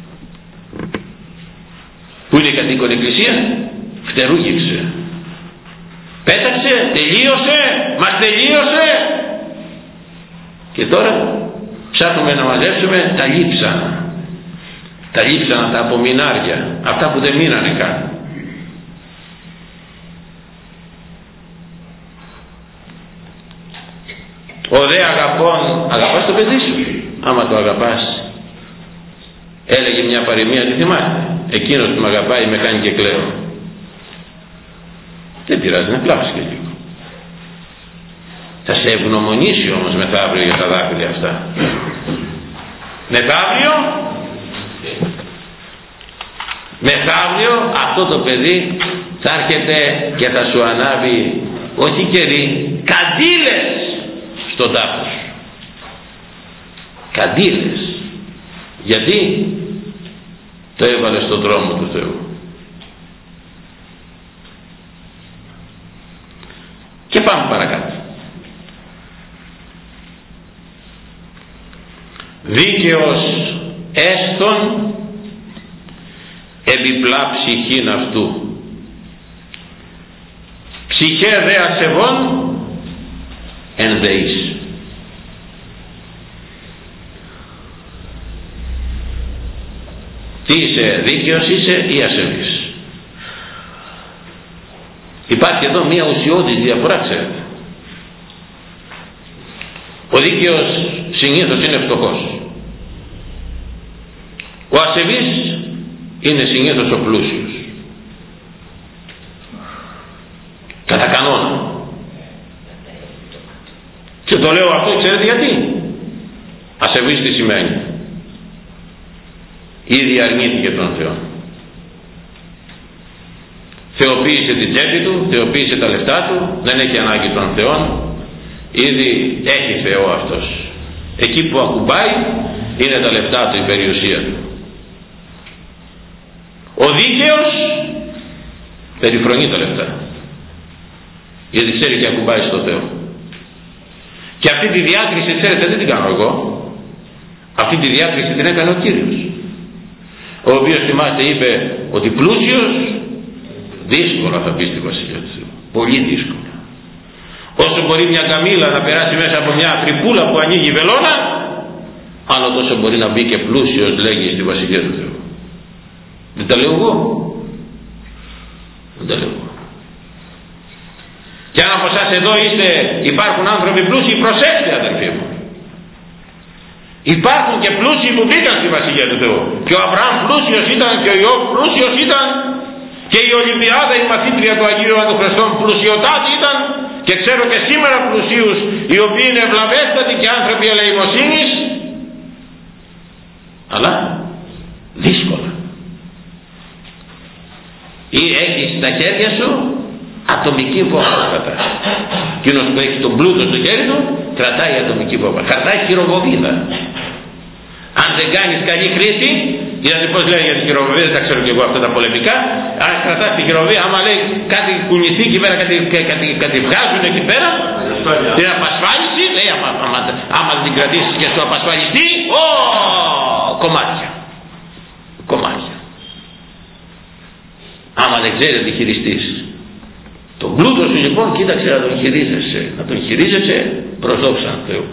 Πού είναι η κατοίκον εκκλησία? Φτερούγηξε. Πέταξε, τελείωσε, μας τελείωσε. Και τώρα ψάχνουμε να μαζέψουμε τα λείψανα. Τα λείψανα, τα απομεινάρια, αυτά που δεν μείνανε καν. Ο δε αγαπών, αγαπάς το παιδί σου? Άμα το αγαπάς, έλεγε μια παροιμία, τη θυμάστε? Εκείνος που με αγαπάει με κάνει και κλαίω. Δεν πειράζει, να κλάψεις και λίγο. Θα σε ευγνωμονήσει όμως μεθαύριο για τα δάκρυα αυτά. Μεθαύριο, μεθαύριο αυτό το παιδί θα έρχεται και θα σου ανάβει όχι κερί, καντήλες στον τάφο σου. Καντήλες. Γιατί το έβαλε στον δρόμο του Θεού. Και πάμε παρακάτω. Δίκαιος έστων επιπλά ψυχήν αυτού, ψυχέ δε ασεβών εν δεής. Τι είσαι, δίκαιος είσαι ή ασεβής? Υπάρχει εδώ μία ουσιώδης διαφορά, ξέρετε. Ο δίκαιος συνήθως είναι φτωχός. Ο ασεβής είναι συνήθως ο πλούσιος. Κατά κανόνα. Και το λέω αυτό, ξέρετε γιατί? Ασεβής τι σημαίνει? Ήδη αρνήθηκε τον Θεό. Θεοποίησε την τσέπη του, θεοποίησε τα λεφτά του, δεν έχει ανάγκη των Θεών, ήδη έχει Θεό αυτός. Εκεί που ακουμπάει είναι τα λεφτά του, η περιουσία του. Ο δίκαιος περιφρονεί τα λεφτά, γιατί ξέρει και ακουμπάει στο Θεό. Και αυτή τη διάκριση, ξέρετε, δεν την κάνω εγώ, αυτή τη διάκριση την έκανε ο Κύριος, ο οποίος, θυμάστε, είπε ότι πλούσιος δύσκολα θα μπει στη Βασιλεία του Θεού. Πολύ δύσκολα. Όσο μπορεί μια καμήλα να περάσει μέσα από μια τρυπούλα που ανοίγει βελόνα, άλλο τόσο μπορεί να μπει και πλούσιος, λέγει, στη Βασιλεία του Θεού. Δεν τα λέω εγώ. Δεν τα λέω εγώ. Και αν από εσάς εδώ είστε, υπάρχουν άνθρωποι πλούσιοι, προσέξτε αδελφοί μου. Υπάρχουν και πλούσιοι που μπήκαν στη Βασιλεία του Θεού. Και ο Αβραάμ πλούσιος ήταν, και ο Ιώβ πλούσιος ήταν, και η Ολυμπιάδα, η μαθήτρια του Αγίου Αντιχριστών, πλουσιοτάτη ήταν, και ξέρω και σήμερα πλουσίους οι οποίοι είναι ευλαβέστατοι και άνθρωποι ελεημοσύνης, αλλά δύσκολα. Ή έχεις στα χέρια σου ατομική βόμβα κρατά. Εκείνος που έχει τον πλούτο στο χέρι του κρατάει ατομική βόμβα, κρατάει χειροβομβίδα. Αν δεν κάνεις καλή χρήση, γιατί πώς λέει για τη χειροβομβίδα, δεν τα ξέρω και εγώ αυτά τα πολεμικά, αν κρατάς τη χειροβομβίδα, άμα λέει κάτι κουνηθεί εκεί πέρα, κάτι, κάτι, κάτι βγάζουν εκεί πέρα, την απασφάλιση, λέει, άμα, άμα, άμα την κρατήσεις και στο απασφαλιστή, ο, κομμάτια. Κομμάτια. Άμα δεν ξέρει να τη χειριστείς. Τον πλούτο σου λοιπόν κοίταξε να τον χειρίζεσαι, να τον χειρίζεσαι προς δόξα Θεού.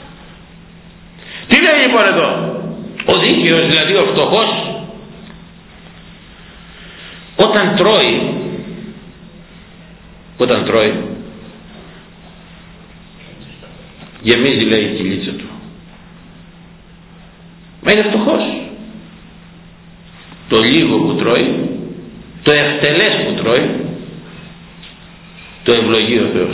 Τι λέει λοιπόν εδώ? Ο δίκαιος, δηλαδή ο φτωχός, όταν τρώει, όταν τρώει, γεμίζει, λέει, η κυλίτσα του. Μα είναι φτωχός. Το λίγο που τρώει, το ευτελές που τρώει, το ευλογεί ο Θεός.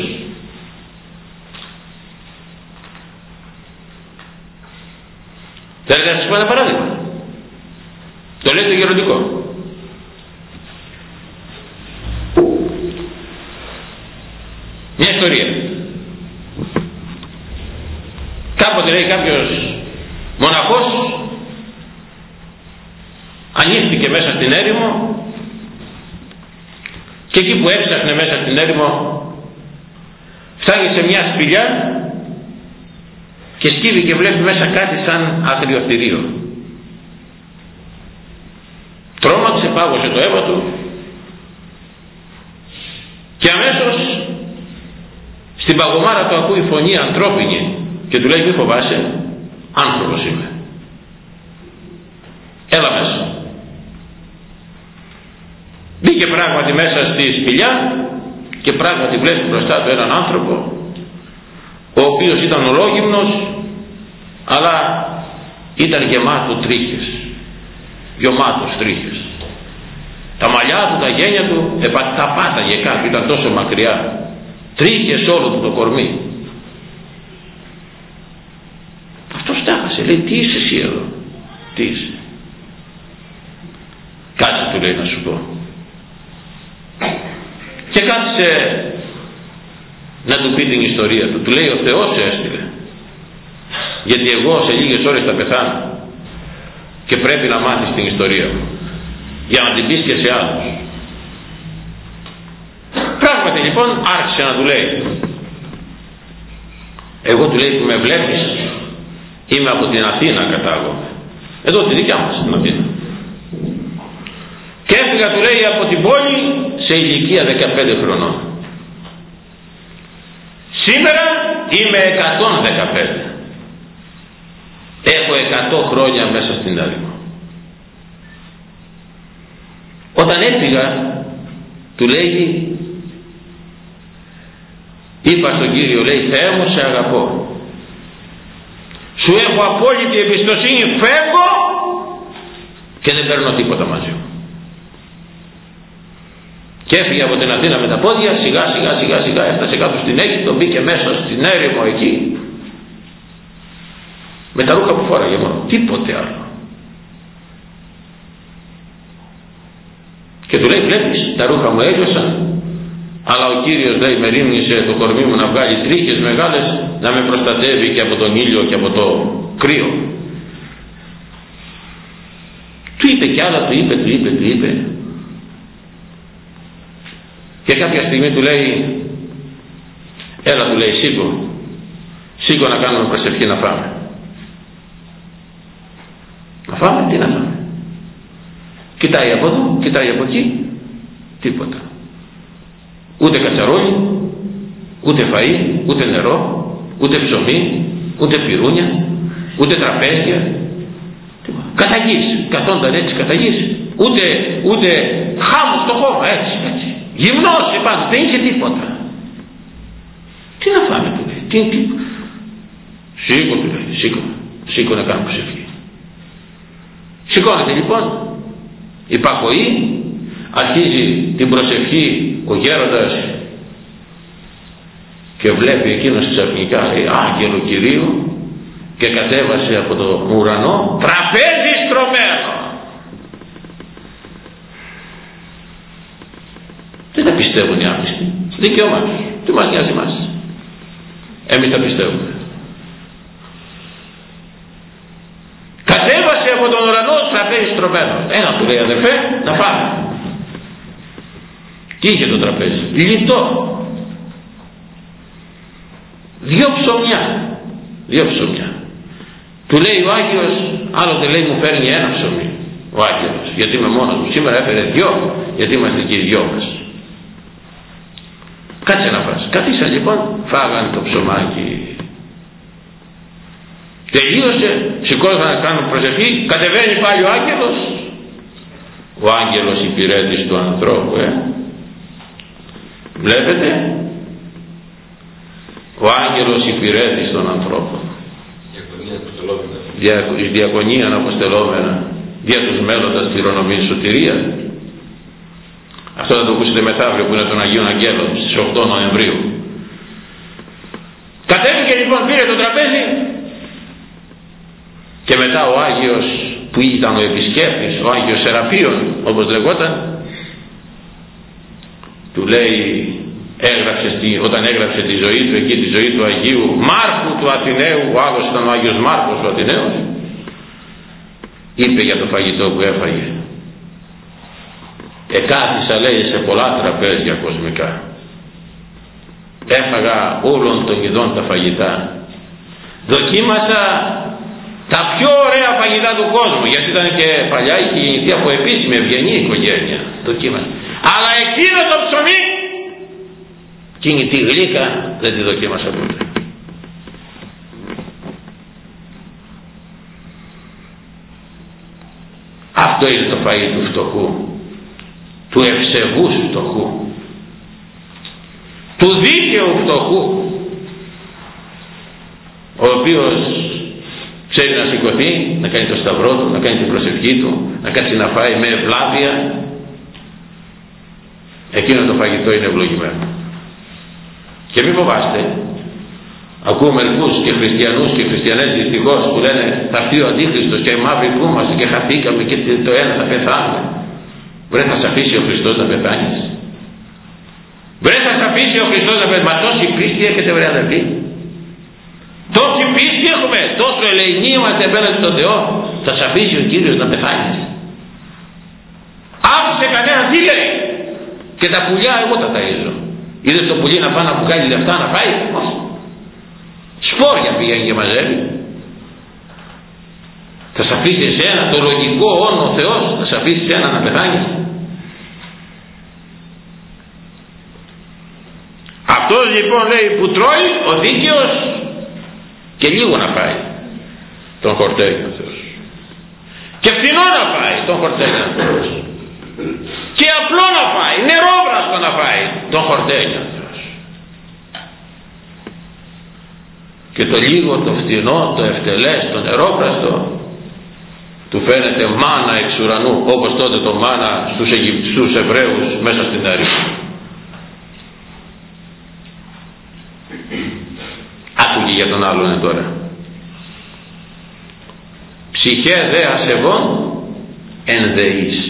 Θέλετε να σας πω ένα παράδειγμα? Το λέει το γεροντικό. Μια ιστορία. Κάποτε, λέει, κάποιος μοναχός ανοίχθηκε μέσα στην έρημο, και εκεί που έψαχνε μέσα στην έρημο φτάνει σε μια σπηλιά και σκύβει και βλέπει μέσα κάτι σαν αγριοθυρίο. Τρόμαξε, πάγωσε το αίμα του και αμέσως στην παγωμάρα του ακούει φωνή ανθρώπινη και του λέει, μη φοβάσαι, άνθρωπος είμαι, έλα μέσα. Μπήκε πράγματι μέσα στη σπηλιά και πράγματι βλέπει μπροστά του έναν άνθρωπο, ο οποίος ήταν ολόγυμνος, αλλά ήταν γεμάτο τρίχες, γεμάτος τρίχες. Τα μαλλιά του, τα γένια του τα πάταγε κάτω, ήταν τόσο μακριά, τρίχες όλο του το κορμί. Αυτός τάχασε, λέει, τι είσαι εσύ εδώ, τι είσαι? Κάτσε, του λέει, να σου πω. Και κάθισε να του πει την ιστορία του. Του λέει, ο Θεός σε έστειλε, γιατί εγώ σε λίγες ώρες θα πεθάνω και πρέπει να μάθεις την ιστορία μου για να την πεις και σε άλλους. Πράγματι λοιπόν άρχισε να του λέει. Εγώ, του λέει, που με βλέπεις, είμαι από την Αθήνα, κατάγομαι, εδώ τη δικιά μας στην Αθήνα, και έφυγα, του λέει, από την πόλη σε ηλικία δεκαπέντε χρονών. Σήμερα είμαι εκατόν δεκαπέντε. Έχω εκατό χρόνια μέσα στην έρημο. Όταν έφυγα, του λέει, είπα στον Κύριο, λέει, Θεέ μου, σε αγαπώ, σου έχω απόλυτη εμπιστοσύνη, φεύγω και δεν παίρνω τίποτα μαζί μου. Και έφυγε από την Αθήνα με τα πόδια, σιγά σιγά σιγά σιγά έφτασε κάτω στην Αίγυπτο, μπήκε μέσα στην έρημο εκεί με τα ρούχα που φόραγε μόνο, τίποτε άλλο. Και του λέει, βλέπεις, τα ρούχα μου έλειωσαν, αλλά ο Κύριος, λέει, με ρίμνησε το κορμί μου να βγάλει τρίχες μεγάλες, να με προστατεύει και από τον ήλιο και από το κρύο. Του είπε κι άλλα, του είπε, του είπε, του είπε. Και κάποια στιγμή του λέει, έλα, του λέει, σήκω, σήκω να κάνουμε προσευχή να φάμε. Να φάμε, τι να φάμε. Κοιτάει από εδώ, κοιτάει από εκεί, τίποτα. Ούτε κατσαρόλι, ούτε φαΐ, ούτε νερό, ούτε ψωμί, ούτε πυρούνια, ούτε τραπέζια. Καταγής, καθόνταν έτσι καταγής. Ούτε, ούτε χάμου στο χώμα, έτσι, έτσι. Γυμνός επάνω, δεν είχε τίποτα. Τι να φάμε, του λέει, τι, τι. Σήκω, του λέει, σήκω, σήκω να κάνω προσευχή. Σηκώνεται λοιπόν, υπακοή, αρχίζει την προσευχή ο γέροντας και βλέπει εκείνος ξαφνικά, λέει, άγγελο Κυρίου, και κατέβασε από το ουρανό τραπέζι στρωμένο. Δεν τα πιστεύουν οι άπιστοι, δικαίωμα τους, τι μας νοιάζει εμάς, εμείς τα πιστεύουμε. Κατέβασε από τον ουρανό τραπέζι στρωμένο. Ένα του λέει, αδερφέ, να πάμε. Τι είχε το τραπέζι? Λιτό. Δύο ψωμιά. Δύο ψωμιά. Του λέει ο Άγιος, άλλοτε λέει μου φέρνει ένα ψωμί ο Άγιος, γιατί είμαι μόνος μου. Σήμερα έφερε δυο, γιατί είμαστε και οι δυο μας. Κάτσε να φας. Καθίσαν λοιπόν, φάγαν το ψωμάκι. Τελείωσε, σηκώθηκαν να κάνουν προσευχή, κατεβαίνει πάλι ο άγγελος. Ο άγγελος υπηρέτης του ανθρώπου, ε. Βλέπετε, ο άγγελος υπηρέτης των ανθρώπων. Δια, η διακονία αποστελόμενα δια τους μέλλοντας κληρονομής σωτηρία. Αυτό θα το ακούσετε μεθαύριο που είναι των Αγίων Αγγέλων στις οκτώ Νοεμβρίου. Κατέβηκε λοιπόν, πήρε το τραπέζι και μετά ο Άγιος που ήταν ο επισκέπτης, ο Άγιος Σεραφείων όπως λεγόταν, του λέει, έγραψε στη, όταν έγραψε τη ζωή του εκεί, τη ζωή του Αγίου Μάρκου του Αθηναίου, ο άλλος ήταν ο Άγιος Μάρκος ο Αθηναίος, είπε για το φαγητό που έφαγε, εκάθισα, λέει, σε πολλά τραπέζια κοσμικά, έφαγα όλων των ειδών τα φαγητά, δοκίμασα τα πιο ωραία φαγητά του κόσμου, γιατί ήταν και παλιά είχε γεννηθεί από επίσημη ευγενή οικογένεια, δοκίμασα, αλλά εκείνο το ψωμί, εκείνη τη γλύκα δεν τη δοκίμασα ποτέ. Αυτό είναι το φαΐ του φτωχού, του ευσεβούς φτωχού, του δίκαιου φτωχού, ο οποίος ξέρει να σηκωθεί, να κάνει το σταυρό του, να κάνει την προσευχή του, να κάτσει να φάει με ευλάβεια. Εκείνο το φαγητό είναι ευλογημένο. Και μην φοβάστε, ακούω μερικούς και χριστιανούς και χριστιανές δυστυχώς που λένε θα έρθει ο Αντίχριστος και οι μαύροι κρούμαστε και χαθήκαμε και το ένα θα πεθάνουμε. Βρε, θα σε αφήσει ο Χριστός να πεθάνεις? Βρε, θα σε αφήσει ο Χριστός να πεθάνεις? Μα τόση πίστη έχετε, βρε αδερφοί, τόση πίστη έχουμε, τόσο ελεηνοί είμαστε απέναντι στον Θεό, θα σε αφήσει ο Κύριος να πεθάνεις? Άφησε κανένα, τι λέει? Και τα πουλιά εγώ τα ταΐζω. Είδες το πουλί να πάει να βγάλει λεφτά να φάει? Όχι. Σπόρια πηγαίνει και μαζεύει. Θα σε αφήσει εσένα, το λογικό όνο ο Θεός, θα σε αφήσει εσένα να πεθάνεις? Αυτός λοιπόν, λέει, που τρώει ο δίκαιος και λίγο να φάει, τον χορταίνει ο Θεός. Και φθηνό να φάει, τον χορταίνει ο Θεός. Και απλό να φάει, νερόβραστο να φάει, τον χορταίνει ο Θεός. Και το λίγο, το φθηνό, το ευτελές, το νερόβραστο, του φαίνεται μάνα εξ ουρανού, όπως τότε το μάνα στους, Αιγυ... στους Εβραίους μέσα στην έρημο. Άκουγε για τον άλλον τώρα. Ψυχέ δε ασεβών εν δεής.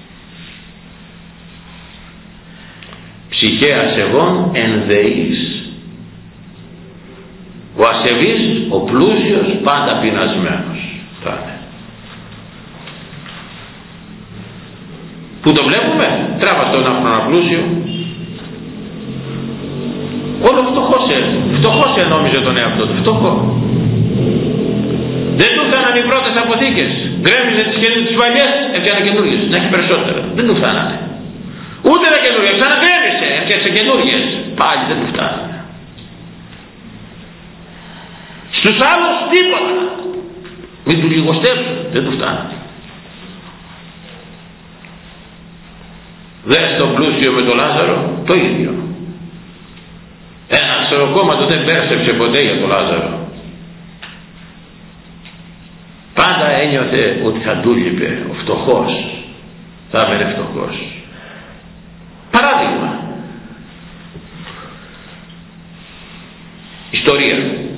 Ψυχέ ασεβών εν δεής. Ο ασεβής, ο πλούσιος, πάντα πεινασμένος θα είναι. Πού το βλέπουμε? Τράβα στον άφρονα πλούσιο. Όλο φτωχός, φτωχός νόμιζε τον εαυτό του, φτωχό. Δεν του φτάναν οι πρώτες αποθήκες. Γκρέμιζε τις, τις παλιές, έφτιανε καινούργιες, να έχει περισσότερα. Δεν του φτάνανε. Ούτε τα καινούργια, ξαναγκρέμισε, έφτιαξε καινούργιες. Πάλι δεν του φτάνανε. Στους άλλους τίποτα. Μην του λιγοστέψουν, δεν του φτάνανε. Δες τον πλούσιο με τον Λάζαρο, το ίδιο. Ένα ξεροκόμματο δεν πέρσεψε ποτέ για τον Λάζαρο. Πάντα ένιωθε ότι θα του λείπε ο φτωχός, θα έμενε φτωχός. Παράδειγμα, ιστορία.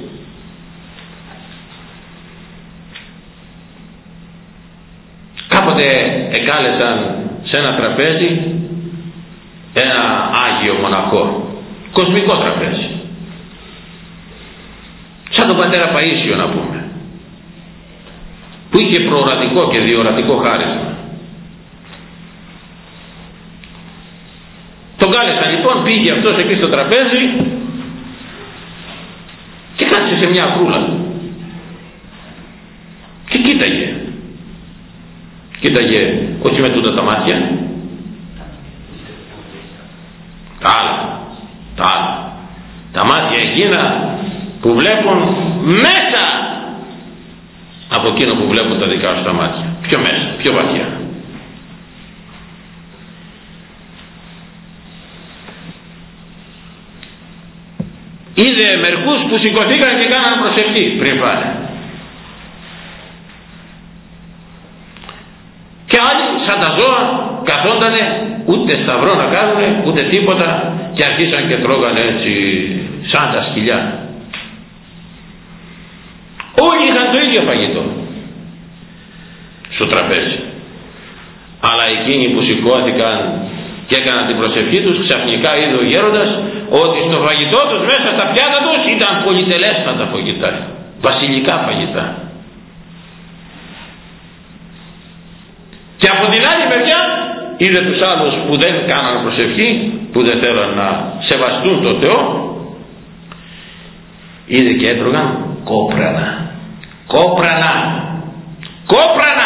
Κάποτε εκάλεσαν σε ένα τραπέζι ένα Άγιο Μοναχό, κοσμικό τραπέζι, σαν τον πατέρα Παΐσιο να πούμε, που είχε προορατικό και διορατικό χάρισμα. Τον κάλεσαν λοιπόν, πήγε αυτός εκεί στο τραπέζι και κάθισε σε μια κρούλα και κοίταγε. Κοίταγε όχι με τούτα τα μάτια, τα άλλα, τα άλλα, τα μάτια εκείνα που βλέπουν μέσα από εκείνο που βλέπουν τα δικά σου τα μάτια. Πιο μέσα, πιο βαθιά. Είδε μερικούς που σηκωθήκαν και κάναν προσευχή πριν πάνε. Και άλλοι σαν τα ζώα καθόντανε, ούτε σταυρό να κάνουνε ούτε τίποτα, και αρχίσαν και τρώγανε έτσι σαν τα σκυλιά. Όλοι είχαν το ίδιο φαγητό στο τραπέζι, αλλά εκείνοι που σηκώθηκαν και έκαναν την προσευχή τους, ξαφνικά είδε ο γέροντας ότι στο φαγητό τους, μέσα στα πιάτα τους, ήταν πολυτελέστατα φαγητά, βασιλικά φαγητά. Και από την άλλη μεριά είδε τους άλλους που δεν κάναν προσευχή, που δεν θέλαν να σεβαστούν τον Θεό, είδε και έτρωγαν κόπρανα. Κόπρανα. Κόπρανα.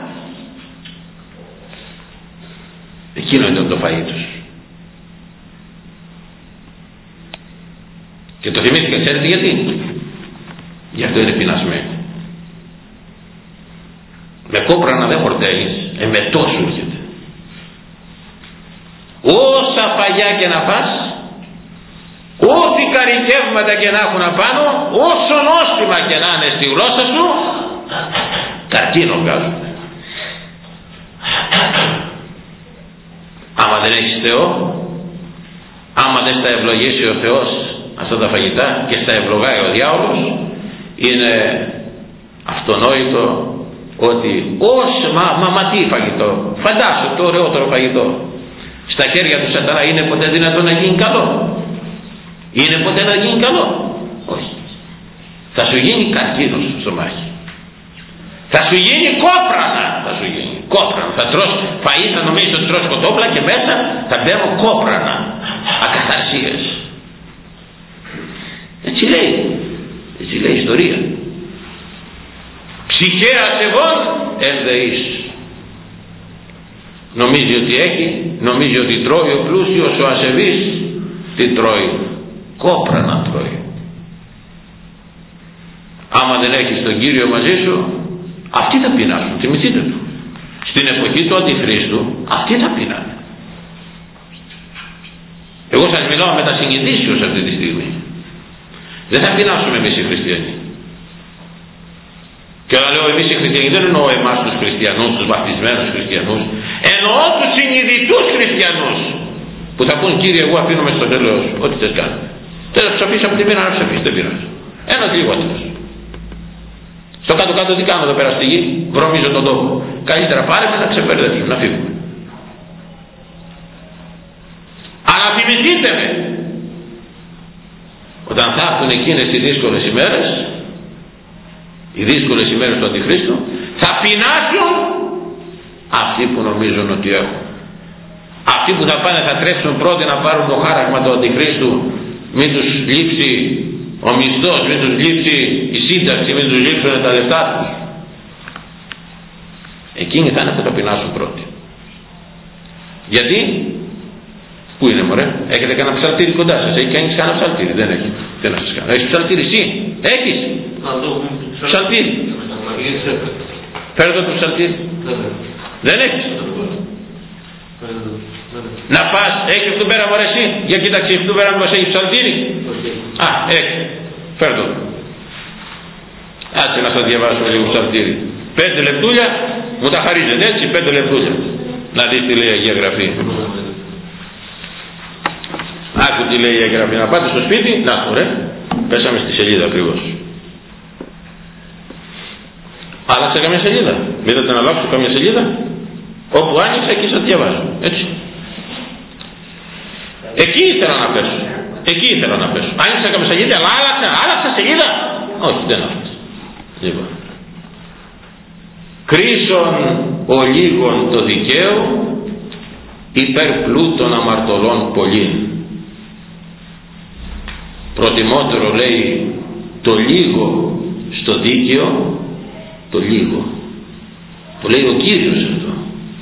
Εκείνο ήταν το φαΐ τους. Και το θυμήθηκα, ξέρετε γιατί? Γι' αυτό είναι πεινασμένοι. Με κόπρανα δεν χορταίνεις, εμετό σου έρχεται. Όσα φαγιά και να πας, ό,τι καρικεύματα και να έχουν απάνω, όσο νόστιμα και να είναι στη γλώσσα σου, καρκίνο βγάζουν. Άμα δεν έχεις Θεό, άμα δεν στα ευλογήσει ο Θεός αυτά τα φαγητά και στα ευλογάει ο διάολος, είναι αυτονόητο ότι όσο, μα, μα, μα τι φαγητό, φαντάσου το ωραιότερο φαγητό στα χέρια του σατανά, είναι ποτέ δυνατόν να γίνει καλό? Είναι ποτέ να γίνει καλό? Όχι. Θα σου γίνει καρκίνος στο μάχη, θα σου γίνει κόπρανα, θα σου γίνει κόπρανα, θα τρως φαΐ, θα νομίζεις ότι τρως κοτόπλα και μέσα θα μπαίνουν κόπρανα, ακαθαρσίες. Έτσι λέει, έτσι λέει η ιστορία. Ψυχέ ασεβών εν δεής. Νομίζει ότι έχει, νομίζει ότι τρώει ο πλούσιος, ο ασεβής τι τρώει? Κόπρανα τρώει. Άμα δεν έχεις τον Κύριο μαζί σου, αυτοί θα πεινάσουν, θυμηθείτε του. Στην εποχή του Αντιχρίστου αυτοί θα πεινάνε. Εγώ σας μιλάω με τα συνειδήσεως αυτή τη στιγμή. Δεν θα πεινάσουμε εμείς οι χριστιανοί. Και όταν λέω εμείς οι χριστιανοί δεν εννοώ εμάς τους χριστιανούς, τους βαπτισμένους χριστιανούς, εννοώ τους συνειδητούς χριστιανούς που θα πούν Κύριε εγώ αφήνομαι στο τέλος ό,τι θες κάνω. Τέλος ψοφείς από τη μοίρα να ψοφείς, δεν πειράζει. Ένας λιγότερος. Στο κάτω κάτω τι κάνω εδώ πέρα στη γη, βρωμίζω τον τόπο. Καλύτερα πάρε με να ξεπερδευτεί, να φύγουμε. Αλλά θυμηθείτε με, όταν θα έρθουν εκείνες οι δύσκολες ημέρες, οι δύσκολες ημέρες του Αντιχρίστου, θα πεινάσουν αυτοί που νομίζουν ότι έχουν. Αυτοί που θα πάνε θα τρέξουν πρώτοι να πάρουν το χάραγμα του Αντιχρίστου, μην τους λείψει ο μισθός, μην τους λείψει η σύνταξη, μην τους λείψουν τα λεφτά τους. Εκείνοι θα είναι που θα πεινάσουν πρώτοι. Γιατί? Πού είναι μωρέ? Έχετε κανένα ψαλτήρι κοντά σας? Έχει κανείς κανένα ψαλτήρι? Δεν έχει. Τι να σας κάνω? Έχεις ψαλτήρι εσύ? Έχεις? Ψαλτήρι. Φέρε το ψαλτήρι. Δεν έχεις? Να πας, έχεις αυτού πέρα μωρέ εσύ? Για κοίταξε αυτού πέρα μας έχει ψαλτήρι. Α, έχει. Φέρε το. Άτσε να σας διαβάσουμε λίγο ψαλτήρι. Πέντε λεπτούλια μου τα χαρίζετε έτσι, πέντε λεπτούλια. Να δεις τι λέει η Αγία Γραφή. Άκου τι λέει η Αγία Γραφή. Να πάτε στο σπίτι, να το ρε. Πέσαμε στη σελίδα ακριβώς. Άλλαξα καμιά σελίδα. Είδατε να αλλάξω καμιά σελίδα? Όπου άνοιξα εκεί σας διαβάζω. Έτσι. Εκεί ήθελα να πέσω. Εκεί ήθελα να πέσω. Άνοιξα καμιά σελίδα, αλλά άλλαξα. Άλλαξα σελίδα. Όχι, δεν άλλαξα. Λοιπόν. Κρίσον ολίγων το δικαίο υπέρ πλούτων αμαρτωλών πολλήν. Προτιμότερο λέει το λίγο στο δίκαιο, το λίγο. Το λέει ο Κύριος αυτό.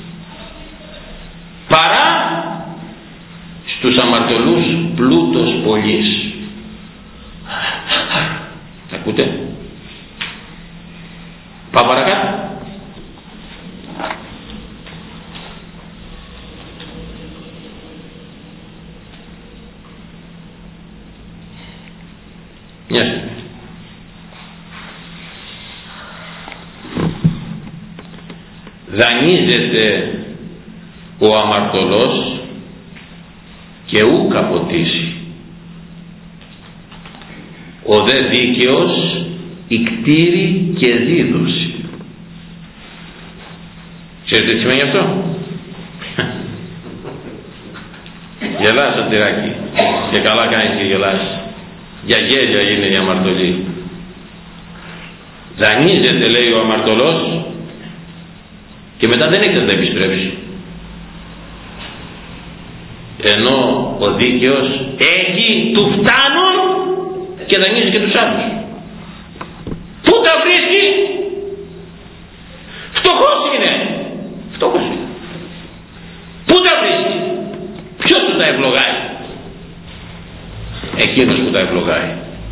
Παρά στους αμαρτωλούς πλούτος πολλής. Ακούτε? Πάμε παρακάτω. Μια στιγμή. Δανείζεται ο αμαρτωλός και ου καποτίσει. Ο δε δίκαιος ικτήρει και δίδωση. Ξέρετε τι σημαίνει αυτό? Γελάς ο τυράκι. Και καλά κάνεις και γελάς. Για γέλια είναι η αμαρτωλή. Δανείζεται λέει ο αμαρτωλός και μετά δεν έχει να τα επιστρέψει. Ενώ ο δίκαιος έχει, του φτάνουν και δανείζει και τους άλλους. Πού τα βρίσκει? Φτωχός είναι. Φτωχός είναι. Πού τα βρίσκει? Ποιος του τα ευλογάει? Εκείνος που τα ευλογάει.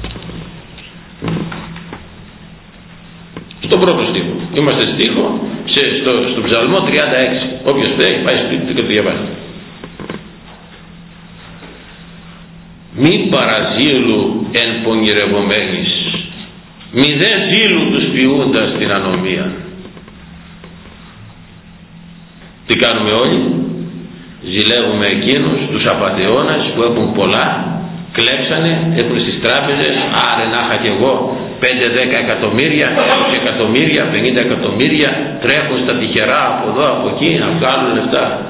Στον πρώτο στίχο. Είμαστε στίχο σε, στο, στο Ψαλμό τριάντα έξι. Όποιος θέλει πάει σπίτι του και το διαβάζει. Μη παραζήλου εν πονηρευομένης, μη δε ζήλου τους ποιούντας την ανομία. Τι κάνουμε όλοι? Ζηλεύουμε εκείνους τους απατεώνες που έχουν πολλά, κλέψανε, έχουν στις τράπεζες, άρε να είχα και εγώ πέντε δέκα εκατομμύρια, είκοσι εκατομμύρια, πενήντα εκατομμύρια, τρέχουν στα τυχερά από εδώ από εκεί να βγάλουν λεφτά.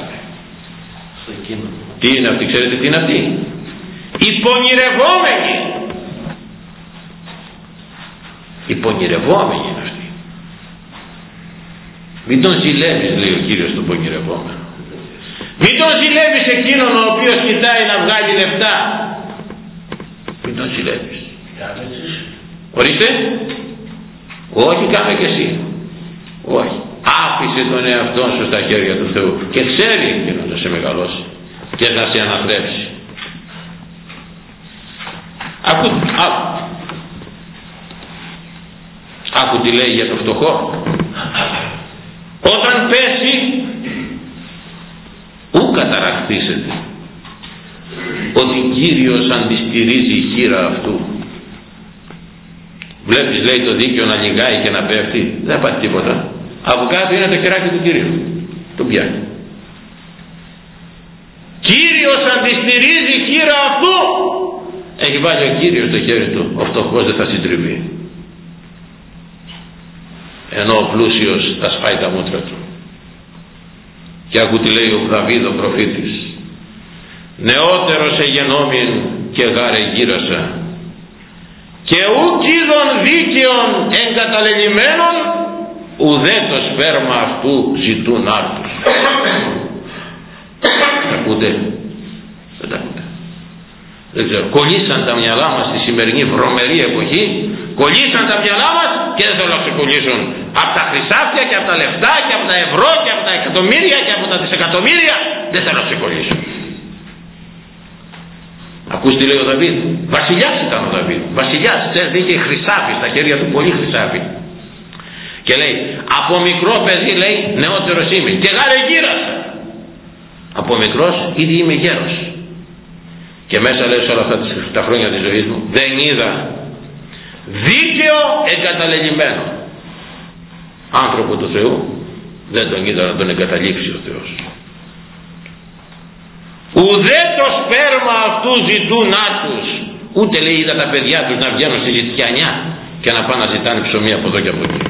Τι είναι αυτή? Ξέρετε τι είναι αυτή? Οι πονηρευόμενοι. Οι πονηρευόμενοι είναι αυτοί. Μην τον ζηλεύεις, λέει ο Κύριος, τον πονηρευόμενο. Μην τον ζηλεύεις εκείνον ο οποίος κοιτάει να βγάλει λεφτά. Μην τον ζηλεύεις. Ορίστε. Όχι, κάμε και εσύ. Όχι. Άφησε τον εαυτό σου στα χέρια του Θεού και ξέρει εκείνος να σε μεγαλώσει και να σε αναθρέψει. Άκου, άκου. Άκου τι λέει για το φτωχό. Όταν πέσει, ου καταραχθήσετε, ότι Κύριος αντιστηρίζει η χείρα αυτού. Βλέπεις, λέει, το δίκαιο να λιγάει και να πέφτει, δεν πάει τίποτα. Από κάτω είναι το χεράκι του Κυρίου, τον πιάνει. Κύριος αντιστηρίζει χείρα αυτού. Έχει βάλει ο Κύριος το χέρι του, ο φτωχός δεν θα συντριβεί, ενώ ο πλούσιος θα σπάει τα μούτρα του. Και άκου τι λέει ο Δαβίδ ο προφήτης: νεότερος εγενόμην και γάρε γύρασα, και ουκ είδων δίκαιων εγκαταλελειμμένων, ουδέ το σπέρμα αυτού ζητούν άρτους. Τα ακούτε? Δεν τα ακούτε? Δεν ξέρω. Κολλήσαν τα μυαλά μας στη σημερινή βρωμερή εποχή, κολλήσαν τα μυαλά μας και δεν θέλουν να ξεκολλήσουν από τα χρυσάφια και από τα λεφτά και από τα ευρώ και από τα εκατομμύρια και από τα δισεκατομμύρια. Δεν θέλουν να ξεκολλήσουν. Ακούς τι λέει ο Δαβίδ? Βασιλιάς ήταν ο Δαβίδ, βασιλιάς, ξέρετε, είχε χρυσάφι στα χέρια του, πολύ χρυσάφι. Και λέει, από μικρό παιδί, λέει, νεότερος είμαι και γάρε γύρασα. Από μικρός ήδη είμαι γέρος. Και μέσα, λέει, σε όλα αυτά τα χρόνια της ζωής μου δεν είδα δίκαιο εγκαταλελειμμένο. Άνθρωπο του Θεού δεν τον είδα να τον εγκαταλείψει ο Θεός. Ουδέ το σπέρμα αυτού ζητούν άρτους. Ούτε, λέει, είδα τα παιδιά τους να βγαίνουν στη ζητιανιά και να πάνε να ζητάνε ψωμί από εδώ και από εκεί.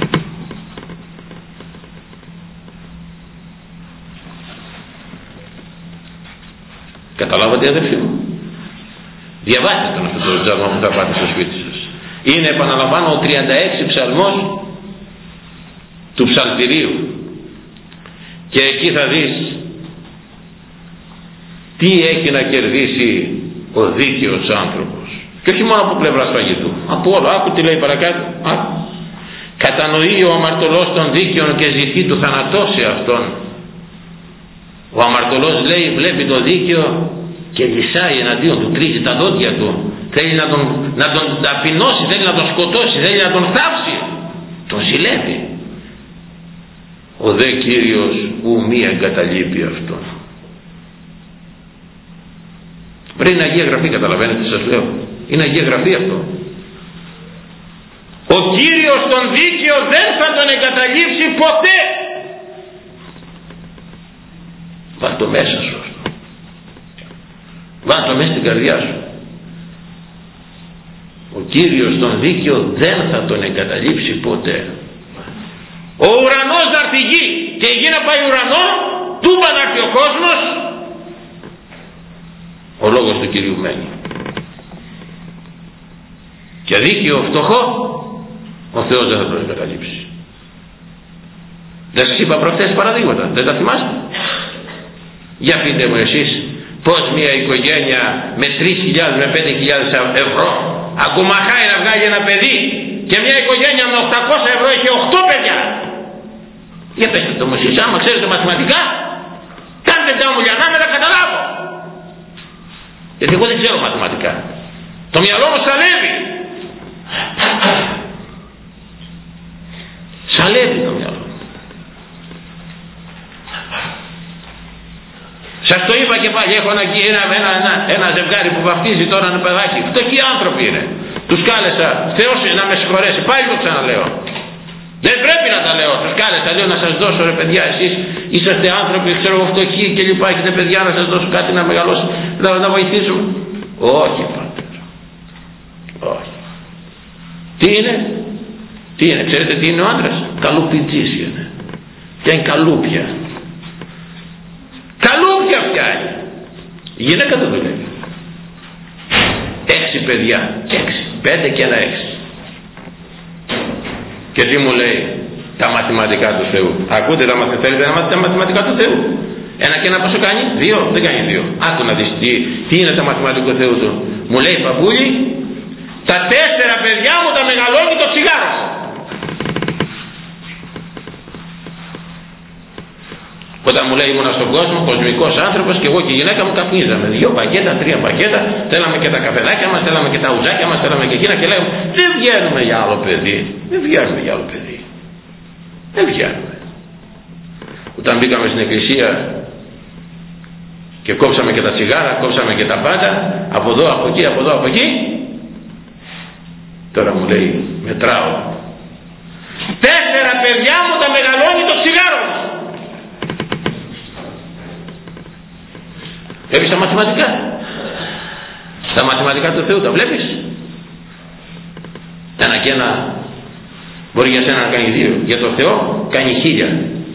Καταλάβατε, αδελφοί μου? Διαβάστε τον αυτό το ψάλμα που θα πάτε στο σπίτι σας. Είναι, επαναλαμβάνω, ο τριάντα έξι ψαλμός του ψαλτηρίου. Και εκεί θα δεις τι έχει να κερδίσει ο δίκαιος άνθρωπος. Και όχι μόνο από πλευράς φαγητού, από όλο. Άκου τι λέει παρακάτω. Άκου. Κατανοεί ο αμαρτωλός των δίκαιων και ζητεί του θανατώσει αυτόν. Ο αμαρτωλός, λέει, βλέπει το δίκαιο και λυσάει εναντίον του, τρίχει τα δόντια του, θέλει να τον, να τον ταπεινώσει, θέλει να τον σκοτώσει, θέλει να τον θάψει, τον ζηλεύει. Ο δε Κύριος ου μη εγκαταλείπει αυτόν. Πρέπει είναι Αγία Γραφή, καταλαβαίνετε τι σας λέω? Είναι Αγία Γραφή αυτό. Ο Κύριος τον δίκαιο δεν θα τον εγκαταλείψει ποτέ. Βάλ' το μέσα σου αυτό. Βάλ' το μέσα στην καρδιά σου. Ο Κύριος τον δίκαιο δεν θα τον εγκαταλείψει ποτέ. Ο ουρανός να έρθει γη και η γη να πάει ουρανό, τούμπα να έρθει ο κόσμος, ο λόγος του Κυρίου μένει. Και δίκαιο φτωχό ο Θεός δεν θα τον εγκαταλείψει. Δεν σας είπα προχτές παραδείγματα, δεν τα θυμάστε? Για πείτε μου εσείς πως μια οικογένεια με τρεις χιλιάδες με πέντε χιλιάδες ευρώ αγκομαχάει να βγάλει ένα παιδί, και μια οικογένεια με οκτακόσια ευρώ έχει οκτώ παιδιά. Για πετε το μου εσείς, άμα ξέρετε μαθηματικά, κάντε τα μου λιανά να τα καταλάβω. Γιατί εγώ δεν ξέρω μαθηματικά. Το μυαλό μου σαλεύει. Σαλεύει το μυαλό. Σας το είπα και πάλι, έχω ένα, ένα, ένα, ένα ζευγάρι που βαφτίζει τώρα ένα παιδάκι. Φτωχοί άνθρωποι είναι. Τους κάλεσα, Θεός να με συγχωρέσει, πάλι το ξαναλέω. Δεν πρέπει να τα λέω, τους κάλεσα, λέω να σας δώσω, ρε παιδιά, εσείς είσαστε άνθρωποι, ξέρω εγώ, φτωχοί και λοιπά, έχετε παιδιά, να σας δώσω κάτι να μεγαλώσει, να, να βοηθήσουμε. Όχι, πάτερ. Όχι. Τι είναι? Τι είναι, ξέρετε τι είναι ο άντρας? Καλουπιτζής είναι. Και είναι καλούπια. Καλούπια φτιάχνει. Η γυναίκα δεν δουλεύει. Έξι παιδιά. Έξι. Πέντε και ένα έξι. Και τι μου λέει? Τα μαθηματικά του Θεού. Ακούτε τα μαθηματικά, τα μαθηματικά του Θεού. Ένα και ένα πόσο κάνει? Δύο. Δεν κάνει δύο. Άκου να δεις τι, τι είναι τα μαθηματικά του Θεού του. Μου λέει, παππούλη, τα τέσσερα παιδιά μου τα μεγαλώνει το τσιγάρο. Όταν μου λέει ήμουνα στον κόσμο, κοσμικός άνθρωπος, και εγώ και η γυναίκα μου καπνίζαμε. Δύο πακέτα, τρία πακέτα, θέλαμε και τα καφεδάκια μας, θέλαμε και τα ουζάκια μας, θέλαμε και εκείνα, και λέγαμε δεν βγαίνουμε για άλλο παιδί. Δεν βγαίνουμε για άλλο παιδί. Δεν βγαίνουμε. Όταν μπήκαμε στην εκκλησία και κόψαμε και τα τσιγάρα, κόψαμε και τα πάντα, από εδώ, από εκεί, από εδώ, από εκεί, Τώρα μου λέει μετράω. Τέσσερα παιδιά μου τα μεγαλώνει το τσιγάρο μου. Βλέπεις τα μαθηματικά. Τα μαθηματικά του Θεού τα βλέπεις. Ένα και ένα μπορεί για σένα να κάνει δύο. Για το Θεό κάνει χίλια.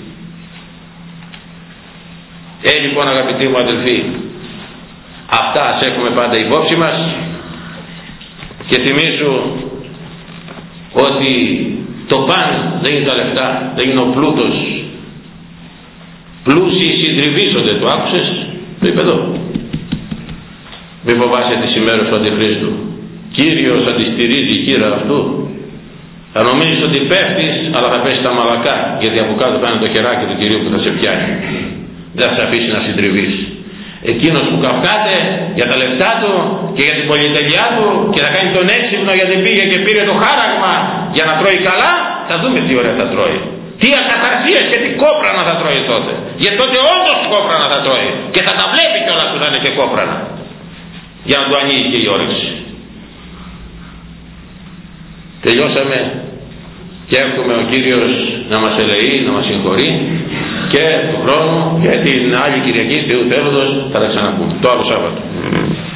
Ε, λοιπόν αγαπητοί μου αδελφοί, αυτά ας έχουμε πάντα υπόψη μας και θυμίζω ότι το παν δεν είναι τα λεφτά, δεν είναι ο πλούτος. Πλούσιοι συντριβίζονται, το άκουσες, το είπε εδώ. Μη φοβάσαι τις ημέρες του Αντιχρίστου. Κύριος αντιστηρίζει η χείρα αυτού. Θα νομίζεις ότι πέφτεις, αλλά θα πέσει τα μαλακά, γιατί από κάτω θα είναι το χεράκι του Κυρίου που θα σε πιάνει. Δεν θα σε αφήσει να συντριβείς. Εκείνος που καυκάται για τα λεφτά του και για την πολυτελειά του και θα κάνει τον έξυπνο γιατί πήγε και πήρε το χάραγμα για να τρώει καλά, θα δούμε τι ωραία θα τρώει. Τι ακαθαρσίες και τι κόπρανα θα τρώει τότε. Γιατί τότε όντως κόπρανα θα τρώει και θα τα βλέπει κιόλας που θα είναι και κόπρανα, για να του ανοίγει και η όρεξη. Τελειώσαμε και εύχομαι ο Κύριος να μας ελεεί, να μας συγχωρεί και του χρόνου και την άλλη Κυριακή Θεού θέλοντος θα τα ξαναπούμε το άλλο Σάββατο.